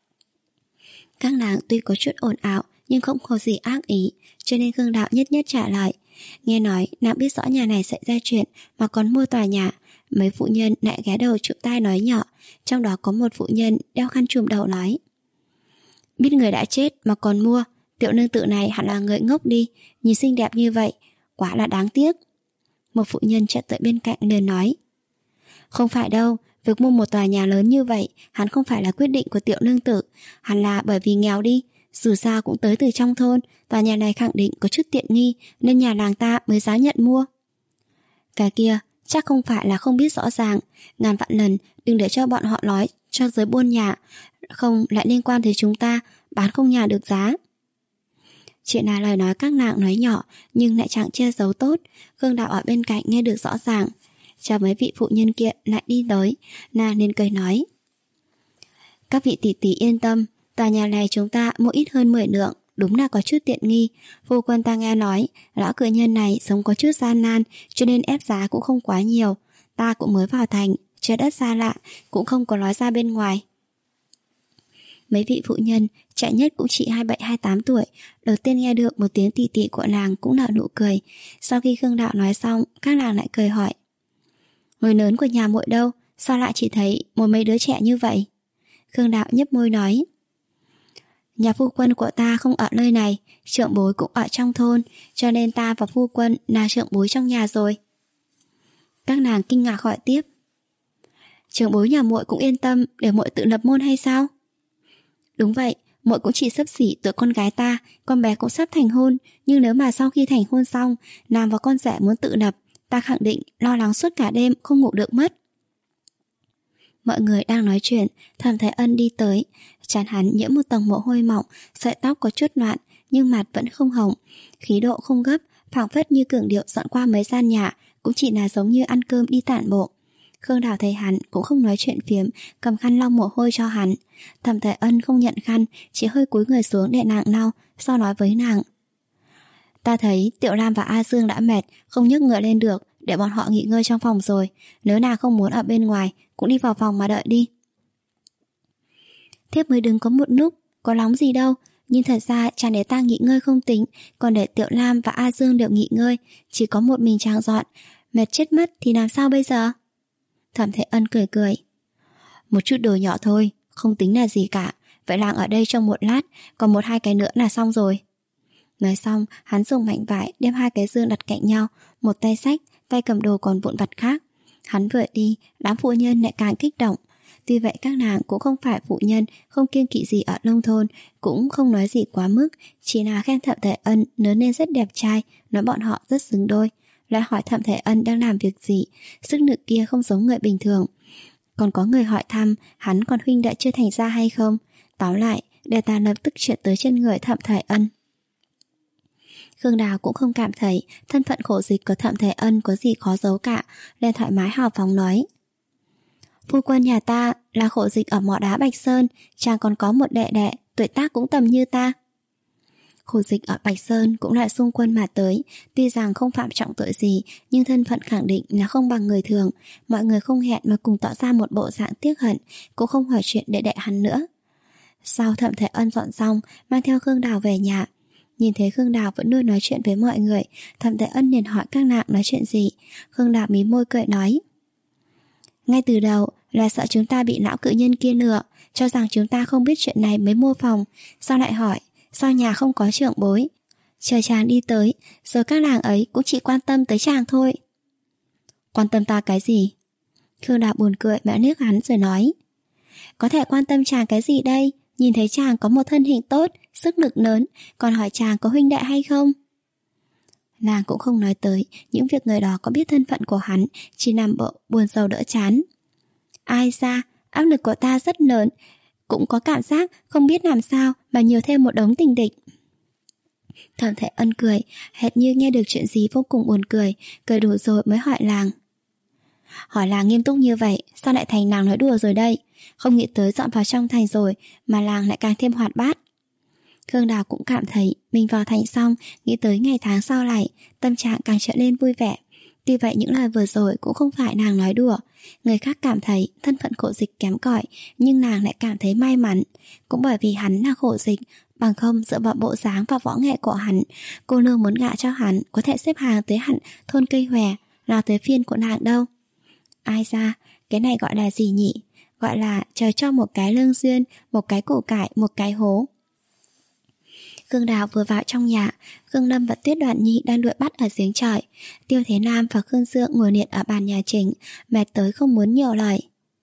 Các nàng tuy có chút ồn ào nhưng không có gì ác ý, cho nên Khương Đạo nhất nhất trả lời. Nghe nói nàng biết rõ nhà này xảy ra chuyện mà còn mua tòa nhà. Mấy phụ nhân lại ghé đầu chụp tai nói nhỏ, trong đó có một phụ nhân đeo khăn trùm đầu nói: biết người đã chết mà còn mua, tiểu nương tự này hẳn là người ngốc đi, nhìn xinh đẹp như vậy, quá là đáng tiếc. Một phụ nhân chạy tới bên cạnh liền nói: không phải đâu, việc mua một tòa nhà lớn như vậy hắn không phải là quyết định của tiểu nương tử, hẳn là bởi vì nghèo đi. Dù sao cũng tới từ trong thôn, tòa nhà này khẳng định có chút tiện nghi nên nhà làng ta mới dám nhận mua. Cái kia chắc không phải là không biết rõ ràng, ngàn vạn lần đừng để cho bọn họ nói cho giới buôn nhà, không lại liên quan tới chúng ta, bán không nhà được giá. Chuyện là lời nói các nàng nói nhỏ nhưng lại chẳng che giấu tốt. Khương Đạo ở bên cạnh nghe được rõ ràng. Chào mấy vị phụ nhân kia lại đi tới, nàng nên cười nói: các vị tỷ tỷ yên tâm, tòa nhà này chúng ta mua ít hơn mười lượng, đúng là có chút tiện nghi. Phu quân ta nghe nói lão cự nhân này sống có chút gian nan, cho nên ép giá cũng không quá nhiều. Ta cũng mới vào thành, trời đất xa lạ, cũng không có nói ra bên ngoài. Mấy vị phụ nhân, chạy nhất cũng chỉ hai mươi bảy hai mươi tám tuổi, đầu tiên nghe được một tiếng tỉ tỉ của nàng cũng nở nụ cười. Sau khi Khương Đạo nói xong, các nàng lại cười hỏi: người lớn của nhà muội đâu, sao lại chỉ thấy một mấy đứa trẻ như vậy? Khương Đạo nhếch môi nói: nhà phu quân của ta không ở nơi này, trưởng bối cũng ở trong thôn, cho nên ta và phu quân là trưởng bối trong nhà rồi. Các nàng kinh ngạc hỏi tiếp: trưởng bối nhà muội cũng yên tâm để muội tự lập môn hay sao? Đúng vậy, muội cũng chỉ xấp xỉ tuổi con gái ta, con bé cũng sắp thành hôn, nhưng nếu mà sau khi thành hôn xong, nàng và con rể muốn tự lập, ta khẳng định lo lắng suốt cả đêm không ngủ được mất. Mọi người đang nói chuyện, Thẩm Thái Ân đi tới, trán hắn nhiễm một tầng mồ hôi mỏng, sợi tóc có chút loạn, nhưng mặt vẫn không hồng, khí độ không gấp, phảng phất như cường điệu dọn qua mấy gian nhà, cũng chỉ là giống như ăn cơm đi tản bộ. Khương Đào thấy hắn cũng không nói chuyện phiếm, cầm khăn lau mồ hôi cho hắn. Thẩm Thái Ân không nhận khăn, chỉ hơi cúi người xuống để nàng lau, sau nói với nàng: ta thấy Tiểu Lam và A Dương đã mệt, không nhấc người lên được, để bọn họ nghỉ ngơi trong phòng rồi. Nếu nàng không muốn ở bên ngoài, cũng đi vào phòng mà đợi đi. Thiếp mới đứng có một lúc, có nóng gì đâu, nhưng thật ra chàng để ta nghỉ ngơi không tính, còn để Tiểu Lam và A Dương đều nghỉ ngơi, chỉ có một mình chàng dọn, mệt chết mất thì làm sao bây giờ? Thẩm Thái Ân cười cười: Một chút đồ nhỏ thôi, không tính là gì cả. Vậy làng ở đây trong một lát, còn một hai cái nữa là xong rồi. Nói xong, hắn dùng mảnh vải đem hai cái dương đặt cạnh nhau, một tay xách, tay cầm đồ còn vụn vặt khác. Hắn vừa đi, đám phụ nhân lại càng kích động. Tuy vậy các nàng cũng không phải phụ nhân không kiêng kỵ gì ở nông thôn, cũng không nói gì quá mức, chỉ là khen Thẩm Thể Ân lớn lên rất đẹp trai, nói bọn họ rất xứng đôi. Lại hỏi Thẩm Thể Ân đang làm việc gì, sức lực kia không giống người bình thường. Còn có người hỏi thăm hắn còn huynh đệ chưa thành ra hay không. Tóm lại, đề tài lập tức chuyển tới trên người Thẩm Thể Ân. Khương Đào cũng không cảm thấy thân phận khổ dịch của Thẩm Thể Ân có gì khó giấu cả, nên thoải mái hào phóng nói: Phu quân nhà ta là khổ dịch ở mỏ đá Bạch Sơn, chàng còn có một đệ đệ, tuổi tác cũng tầm như ta. Khổ dịch ở Bạch Sơn cũng lại xung quân mà tới, tuy rằng không phạm trọng tội gì, nhưng thân phận khẳng định là không bằng người thường. Mọi người không hẹn mà cùng tỏ ra một bộ dạng tiếc hận, cũng không hỏi chuyện đệ đệ hắn nữa. Sau Thẩm Thể Ân dọn xong, mang theo Khương Đào về nhà. Nhìn thấy Khương Đào vẫn luôn nói chuyện với mọi người, Thẩm Thể Ân liền hỏi các nàng nói chuyện gì. Khương Đào mí môi cười nói: Ngay từ đầu là sợ chúng ta bị lão cự nhân kia lừa, cho rằng chúng ta không biết chuyện này mới mua phòng. Sau lại hỏi sao nhà không có trưởng bối. Chờ chàng đi tới, giờ các nàng ấy cũng chỉ quan tâm tới chàng thôi. Quan tâm ta cái gì? Khương Đào buồn cười mà liếc hắn rồi nói: Có thể quan tâm chàng cái gì đây? Nhìn thấy chàng có một thân hình tốt, sức lực lớn, còn hỏi chàng có huynh đệ hay không. Nàng cũng không nói tới những việc người đó có biết thân phận của hắn, chỉ nằm bộ buồn rầu đỡ chán. Ai ra, áp lực của ta rất lớn, cũng có cảm giác không biết làm sao mà nhiều thêm một đống tình địch. Thẩm Thể Ân cười, hệt như nghe được chuyện gì vô cùng buồn cười, cười đủ rồi mới hỏi làng. Hỏi làng nghiêm túc như vậy, sao lại thành nàng nói đùa rồi đây? Không nghĩ tới dọn vào trong thành rồi mà làng lại càng thêm hoạt bát. Khương Đào cũng cảm thấy mình vào thành xong, nghĩ tới ngày tháng sau này, tâm trạng càng trở nên vui vẻ. Tuy vậy những lời vừa rồi cũng không phải nàng nói đùa. Người khác cảm thấy thân phận khổ dịch kém cỏi, nhưng nàng lại cảm thấy may mắn. Cũng bởi vì hắn là khổ dịch, bằng không dựa vào bộ dáng và võ nghệ của hắn, cô nương muốn gả cho hắn có thể xếp hàng tới hẳn thôn Cây Hòe, nào tới phiên của nàng đâu. Ai ra, cái này gọi là gì nhỉ? Gọi là chờ cho một cái lương duyên, một cái củ cải, một cái hố. Khương Đào vừa vào trong nhà, Khương Lâm và Tuyết Đoàn Nhi đang đuổi bắt ở giếng trời. Tiêu Thế Nam và Khương Dương ngồi liệt ở bàn nhà chính, mệt tới không muốn nhiều lời.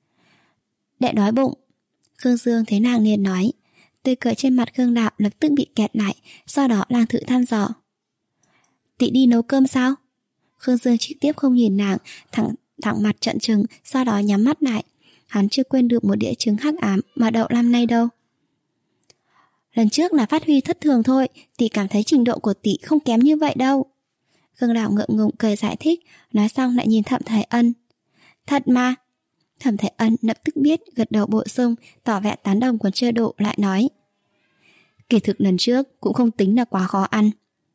Đệ đói bụng. Khương Dương thấy nàng liền nói. Tươi cười trên mặt Khương Đào lập tức bị kẹt lại, sau đó nàng thử thăm dò. Tị đi nấu cơm sao? Khương Dương trực tiếp không nhìn nàng, thẳng thẳng mặt trợn trừng, sau đó nhắm mắt lại. Hắn chưa quên được một đĩa trứng hắc ám mà đậu năm nay đâu. Lần trước là phát huy thất thường thôi, tỷ cảm thấy trình độ của tỷ không kém như vậy đâu. Khương Đào ngượng ngùng cười giải thích, nói xong lại nhìn Thẩm Thể Ân. Thật mà. Thẩm Thể Ân lập tức biết, gật đầu bổ sung, tỏ vẻ tán đồng còn chưa đủ, lại nói. Kỳ thực lần trước cũng không tính là quá khó ăn.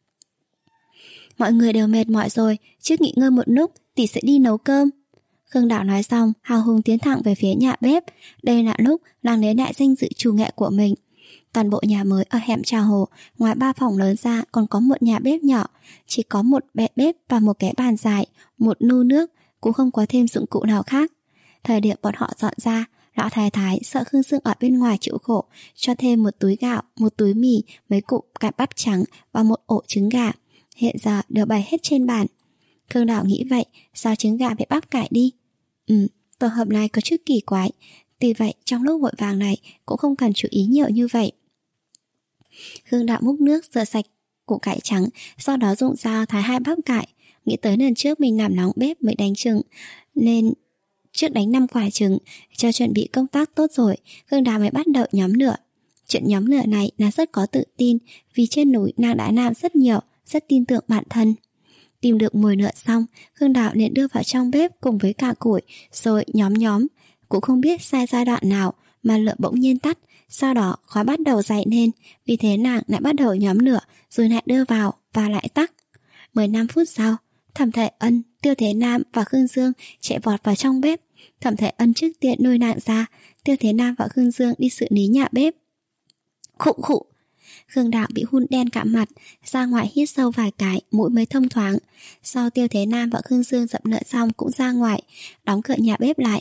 Mọi người đều mệt mỏi rồi, trước nghỉ ngơi một lúc, tỷ sẽ đi nấu cơm. Khương Đào nói xong, hào hùng tiến thẳng về phía nhà bếp. Đây là lúc nàng lấy lại danh dự chủ nghệ của mình. Toàn bộ nhà mới ở hẻm Trà Hồ, ngoài ba phòng lớn ra còn có một nhà bếp nhỏ, chỉ có một bệ bếp và một cái bàn dài, một nu nước, cũng không có thêm dụng cụ nào khác. Thời điểm bọn họ dọn ra, lão thái thái sợ Khương Dương ở bên ngoài chịu khổ, cho thêm một túi gạo, một túi mì, mấy cục cải bắp trắng và một ổ trứng gà. Hiện giờ đều bày hết trên bàn. Khương Đào nghĩ vậy, sao trứng gà với bắp cải đi? Ừ, tổ hợp này có chút kỳ quái. Tuy vậy trong lúc vội vàng này cũng không cần chú ý nhiều như vậy. Khương Đạo múc nước rửa sạch củ cải trắng, sau đó dùng dao thái hai bắp cải. Nghĩ tới lần trước mình làm nóng bếp mới đánh trứng, nên trước đánh năm quả trứng, cho chuẩn bị công tác tốt rồi, Khương Đào mới bắt đầu nhóm lửa. Chuyện nhóm lửa này là rất có tự tin, vì trên núi nàng đã làm rất nhiều, rất tin tưởng bản thân. Tìm được mồi lửa xong, Khương Đào liền đưa vào trong bếp cùng với cả củi, rồi nhóm nhóm. Cũng không biết sai giai đoạn nào mà lửa bỗng nhiên tắt, sau đó khói bắt đầu dậy lên, vì thế nàng lại bắt đầu nhóm lửa, rồi lại đưa vào và lại tắt. mười lăm phút sau, Thẩm Thể Ân, Tiêu Thế Nam và Khương Dương chạy vọt vào trong bếp. Thẩm Thể Ân trước tiên nuôi nàng ra, Tiêu Thế Nam và Khương Dương đi xử lý nhà bếp. Khụ khụ. Khương Đạo bị hun đen cả mặt, ra ngoài hít sâu vài cái, mũi mới thông thoáng. Sau Tiêu Thế Nam và Khương Dương dập nợ xong cũng ra ngoài, đóng cửa nhà bếp lại.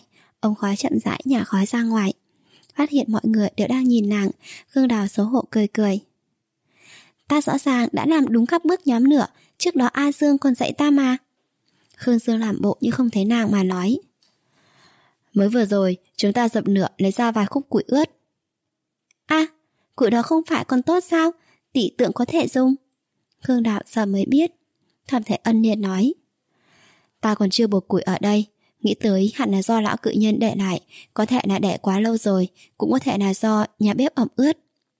ống khói chậm rãi nhả khói ra ngoài. Phát hiện mọi người đều đang nhìn nàng, Khương Đào xấu hổ cười cười. Ta rõ ràng đã làm đúng các bước nhóm nửa, trước đó A Dương còn dạy ta mà. Khương Dương làm bộ như không thấy nàng mà nói. Mới vừa rồi chúng ta dập nửa lấy ra vài khúc củi ướt. À, củi đó không phải còn tốt sao? Tỷ tưởng có thể dùng. Khương Đào giờ mới biết. Thẩm Thể Ân liền nói. Ta còn chưa buộc củi ở đây, nghĩ tới hẳn là do lão cự nhân để lại, có thể là để quá lâu rồi, cũng có thể là do nhà bếp ẩm ướt.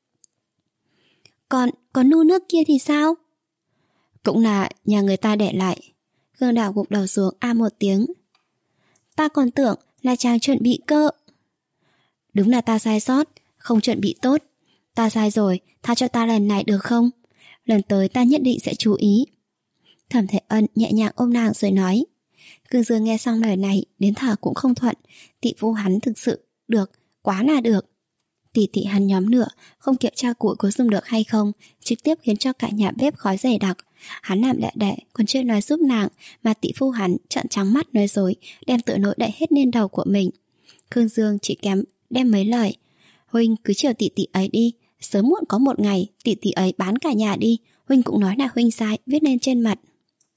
Còn, còn nu nước kia thì sao? Cũng là nhà người ta để lại. Khương Đào gục đầu xuống a một tiếng. Ta còn tưởng là chàng chuẩn bị cơ. Đúng là ta sai sót, không chuẩn bị tốt. Ta sai rồi, tha cho ta lần này được không? Lần tới ta nhất định sẽ chú ý. Thẩm Thể Ân nhẹ nhàng ôm nàng rồi nói. Khương Dương nghe xong lời này đến thở cũng không thuận. Tỷ phu hắn thực sự được, quá là được. Tỷ tỷ hắn nhóm nữa, không kiểm tra củi có dùng được hay không, trực tiếp khiến cho cả nhà bếp khói dày đặc. Hắn làm đệ đệ còn chưa nói giúp nàng, mà tỷ phu hắn trợn trắng mắt nói dối, đem tội lỗi đậy hết lên đầu của mình. Khương Dương chỉ kém đem mấy lời. Huynh cứ chiều tỷ tỷ ấy đi, sớm muộn có một ngày tỷ tỷ ấy bán cả nhà đi. Huynh cũng nói là huynh sai, viết lên trên mặt.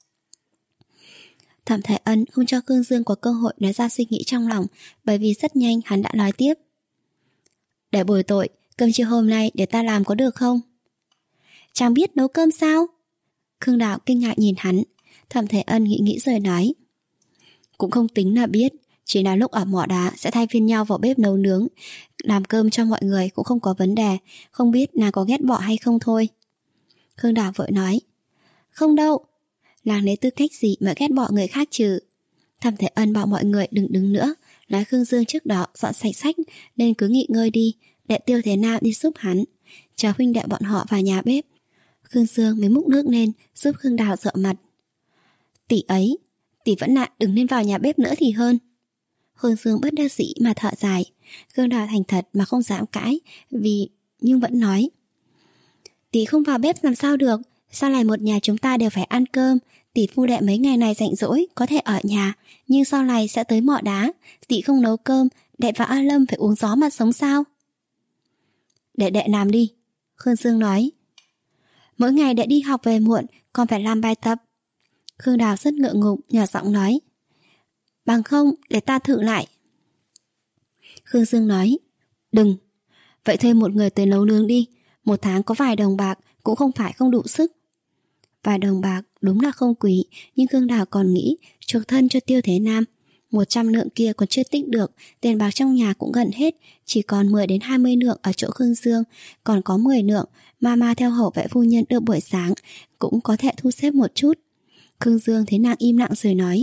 Thẩm Thể Ân không cho Khương Dương có cơ hội nói ra suy nghĩ trong lòng, bởi vì rất nhanh hắn đã nói tiếp. Để bồi tội, cơm trưa hôm nay để ta làm có được không? Chàng biết nấu cơm sao? Khương Đào kinh ngạc nhìn hắn. Thẩm Thể Ân nghĩ nghĩ rồi nói. Cũng không tính là biết, chỉ là lúc ở mỏ đá sẽ thay phiên nhau vào bếp nấu nướng, làm cơm cho mọi người cũng không có vấn đề, không biết nàng có ghét bỏ hay không thôi. Khương Đào vội nói. Không đâu, nàng lấy tư cách gì mà ghét bỏ người khác chứ? Thẩm Thể Ân bảo mọi người đừng đứng nữa, nói Khương Dương trước đó dọn sạch sách nên cứ nghỉ ngơi đi, để Tiêu Thế Nam đi giúp hắn. Chờ huynh đệ bọn họ vào nhà bếp. Khương Dương mới múc nước lên giúp Khương Đào dợ mặt. Tỷ ấy, tỷ vẫn lại đừng nên vào nhà bếp nữa thì hơn. Khương Dương bất đắc dĩ mà thở dài. Khương Đào thành thật mà không dám cãi, vì nhưng vẫn nói. Tỷ không vào bếp làm sao được, sau này một nhà chúng ta đều phải ăn cơm. Tỷ phu đệ mấy ngày này rảnh rỗi có thể ở nhà, nhưng sau này sẽ tới mỏ đá. Tỷ không nấu cơm, đệ và A Lâm phải uống gió mà sống sao? Đệ đệ làm đi, Khương Dương nói. Mỗi ngày đệ đi học về muộn, còn phải làm bài tập. Khương Đào rất ngượng ngùng nhỏ giọng nói. Bằng không, để ta thử lại. Khương Dương nói. Đừng, vậy thuê một người tới nấu nướng đi, một tháng có vài đồng bạc cũng không phải không đủ sức. Vài đồng bạc đúng là không quý, nhưng Khương Đào còn nghĩ chuộc thân cho Tiêu Thế Nam. Một trăm lượng kia còn chưa tích được, tiền bạc trong nhà cũng gần hết, chỉ còn mười đến hai mươi lượng ở chỗ Khương Dương, còn có mười lượng, mama theo hầu vệ phu nhân đưa buổi sáng, cũng có thể thu xếp một chút. Khương Dương thấy nàng im lặng rồi nói.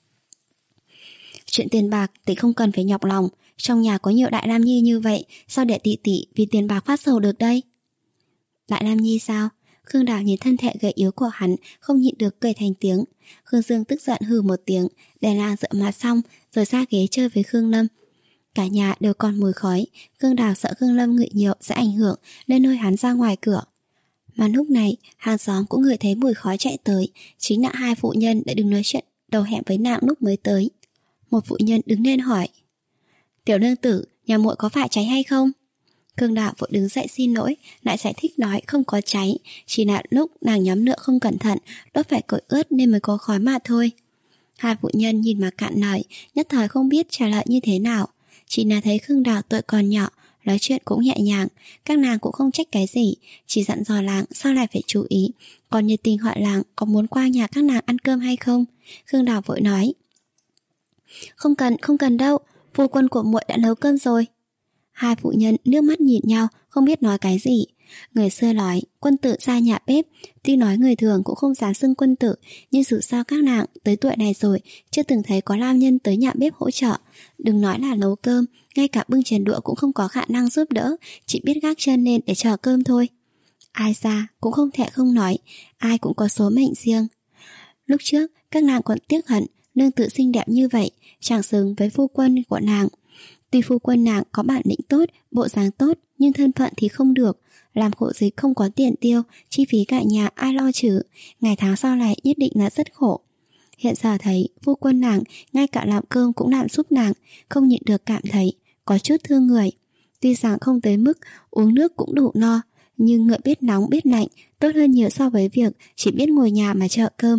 Chuyện tiền bạc tỷ không cần phải nhọc lòng, trong nhà có nhiều Đại Lam Nhi như vậy, sao để tỷ tỷ vì tiền bạc phát sầu được đây? Đại Lam Nhi sao? Khương Đào nhìn thân thể gầy yếu của hắn, không nhịn được cười thành tiếng. Khương Dương tức giận hừ một tiếng, để nàng dựa mặt xong rồi ra ghế chơi với Khương Lâm. Cả nhà đều còn mùi khói. Khương Đào sợ Khương Lâm ngửi nhiều sẽ ảnh hưởng nên lôi hắn ra ngoài cửa. Mà lúc này hàng xóm cũng ngửi thấy mùi khói chạy tới, chính là hai phụ nhân đã đứng nói chuyện đầu hẹn với nàng lúc mới tới. Một phụ nhân đứng lên hỏi. Tiểu nương tử, nhà muội có phải cháy hay không? Khương Đào vội đứng dậy xin lỗi, lại giải thích nói không có cháy, chỉ là lúc nàng nhóm lửa không cẩn thận, đốt phải cội ướt nên mới có khói mà thôi. Hai phụ nhân nhìn mà cạn lời, nhất thời không biết trả lời như thế nào. Chỉ là thấy Khương Đào tuổi còn nhỏ, nói chuyện cũng nhẹ nhàng, các nàng cũng không trách cái gì, chỉ dặn dò làng sau này phải chú ý. Còn nhiệt tình hỏi làng có muốn qua nhà các nàng ăn cơm hay không. Khương Đào vội nói. Không cần, không cần đâu, phu quân của muội đã nấu cơm rồi. Hai phụ nhân nước mắt nhìn nhau, không biết nói cái gì. Người xưa nói quân tử ra nhà bếp, tuy nói người thường cũng không dám xưng quân tử, nhưng dù sao các nàng tới tuổi này rồi chưa từng thấy có nam nhân tới nhà bếp hỗ trợ. Đừng nói là nấu cơm, ngay cả bưng chén đũa cũng không có khả năng giúp đỡ, chỉ biết gác chân lên để chờ cơm thôi. Ai ra cũng không thể không nói, ai cũng có số mệnh riêng. Lúc trước các nàng còn tiếc hận nương tự xinh đẹp như vậy chẳng xứng với phu quân của nàng. Tuy phu quân nàng có bản lĩnh tốt, bộ dáng tốt, nhưng thân phận thì không được. Làm khổ dịch không có tiền tiêu, chi phí cả nhà ai lo chứ. Ngày tháng sau này nhất định là rất khổ. Hiện giờ thấy phu quân nàng ngay cả làm cơm cũng làm giúp nàng, không nhịn được cảm thấy có chút thương người. Tuy rằng không tới mức uống nước cũng đủ no, nhưng người biết nóng biết lạnh tốt hơn nhiều so với việc chỉ biết ngồi nhà mà chờ cơm.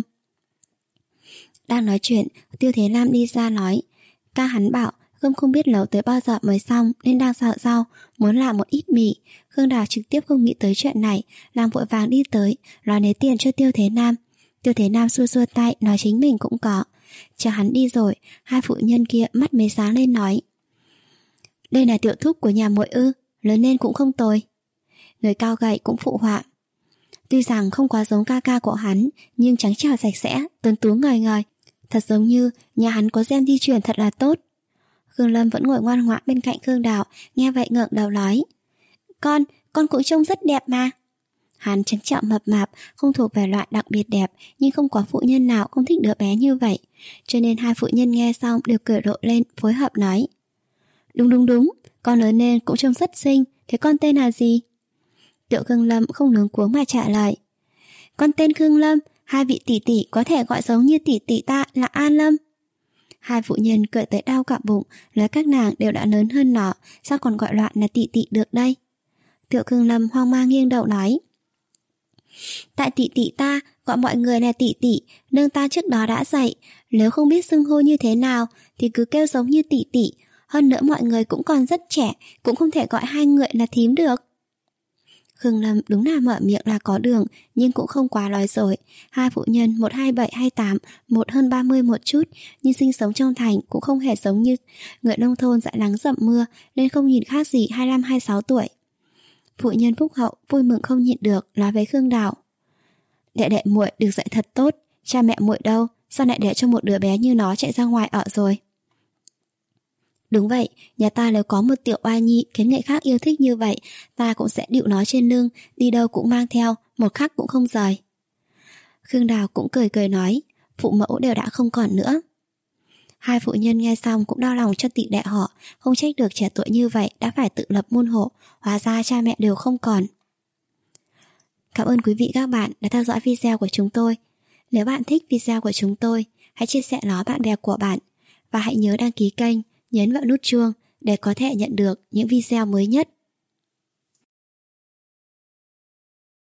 Đang nói chuyện, Tiêu Thế Nam đi ra nói, ca hắn bảo cơm không biết nấu tới bao giờ mới xong nên đang xào rau, muốn làm một ít mì. Khương Đào trực tiếp không nghĩ tới chuyện này, làm vội vàng đi tới, nói lấy tiền cho Tiêu Thế Nam. Tiêu Thế Nam xua xua tay, nói chính mình cũng có. Chờ hắn đi rồi, hai phụ nhân kia mắt mới sáng lên nói, đây là tiểu thúc của nhà muội ư, lớn lên cũng không tồi. Người cao gầy cũng phụ họa. Tuy rằng không quá giống ca ca của hắn, nhưng trắng trẻo sạch sẽ, tuấn tú ngời ngời, thật giống như nhà hắn có gen di truyền thật là tốt. Khương Lâm vẫn ngồi ngoan ngoãn bên cạnh Khương Đào, nghe vậy ngượng đầu nói, Con, con cũng trông rất đẹp mà. Hắn trắng trẻo mập mạp, không thuộc về loại đặc biệt đẹp, nhưng không có phụ nhân nào không thích đứa bé như vậy. Cho nên hai phụ nhân nghe xong đều cười rộ lên, phối hợp nói, đúng đúng đúng, con lớn lên cũng trông rất xinh, thế con tên là gì? Tiểu Khương Lâm không luống cuống mà trả lời, con tên Khương Lâm, hai vị tỷ tỷ có thể gọi giống như tỷ tỷ ta là An Lâm. Hai phụ nhân cười tới đau cả bụng, nói các nàng đều đã lớn hơn nó, sao còn gọi loạn là tỷ tỷ được đây? Tiểu Khương Lâm hoang mang nghiêng đầu nói, tại tỷ tỷ ta gọi mọi người là tỷ tỷ, nương ta trước đó đã dạy, nếu không biết xưng hô như thế nào thì cứ kêu giống như tỷ tỷ, hơn nữa mọi người cũng còn rất trẻ, cũng không thể gọi hai người là thím được. Khương Lâm đúng là mở miệng là có đường, nhưng cũng không quá nói dối. Hai phụ nhân một hai bảy hai tám, một hơn ba mươi một chút, nhưng sinh sống trong thành cũng không hề giống như người nông thôn dãi nắng dầm mưa, nên không nhìn khác gì hai lăm hai sáu tuổi. Phụ nhân phúc hậu vui mừng không nhịn được, nói với Khương Đào, đệ đệ muội được dạy thật tốt, cha mẹ muội đâu, sao lại để cho một đứa bé như nó chạy ra ngoài ở rồi? Đúng vậy, nhà ta nếu có một tiểu oai nhi khiến người khác yêu thích như vậy, ta cũng sẽ điệu nó trên lưng, đi đâu cũng mang theo, một khắc cũng không rời. Khương Đào cũng cười cười nói, phụ mẫu đều đã không còn nữa. Hai phụ nhân nghe xong cũng đau lòng cho tỷ đệ họ, không trách được trẻ tuổi như vậy đã phải tự lập môn hộ, hóa ra cha mẹ đều không còn. Cảm ơn quý vị các bạn đã theo dõi video của chúng tôi. Nếu bạn thích video của chúng tôi, hãy chia sẻ nó bạn bè của bạn, và hãy nhớ đăng ký kênh, nhấn vào nút chuông để có thể nhận được những video mới nhất.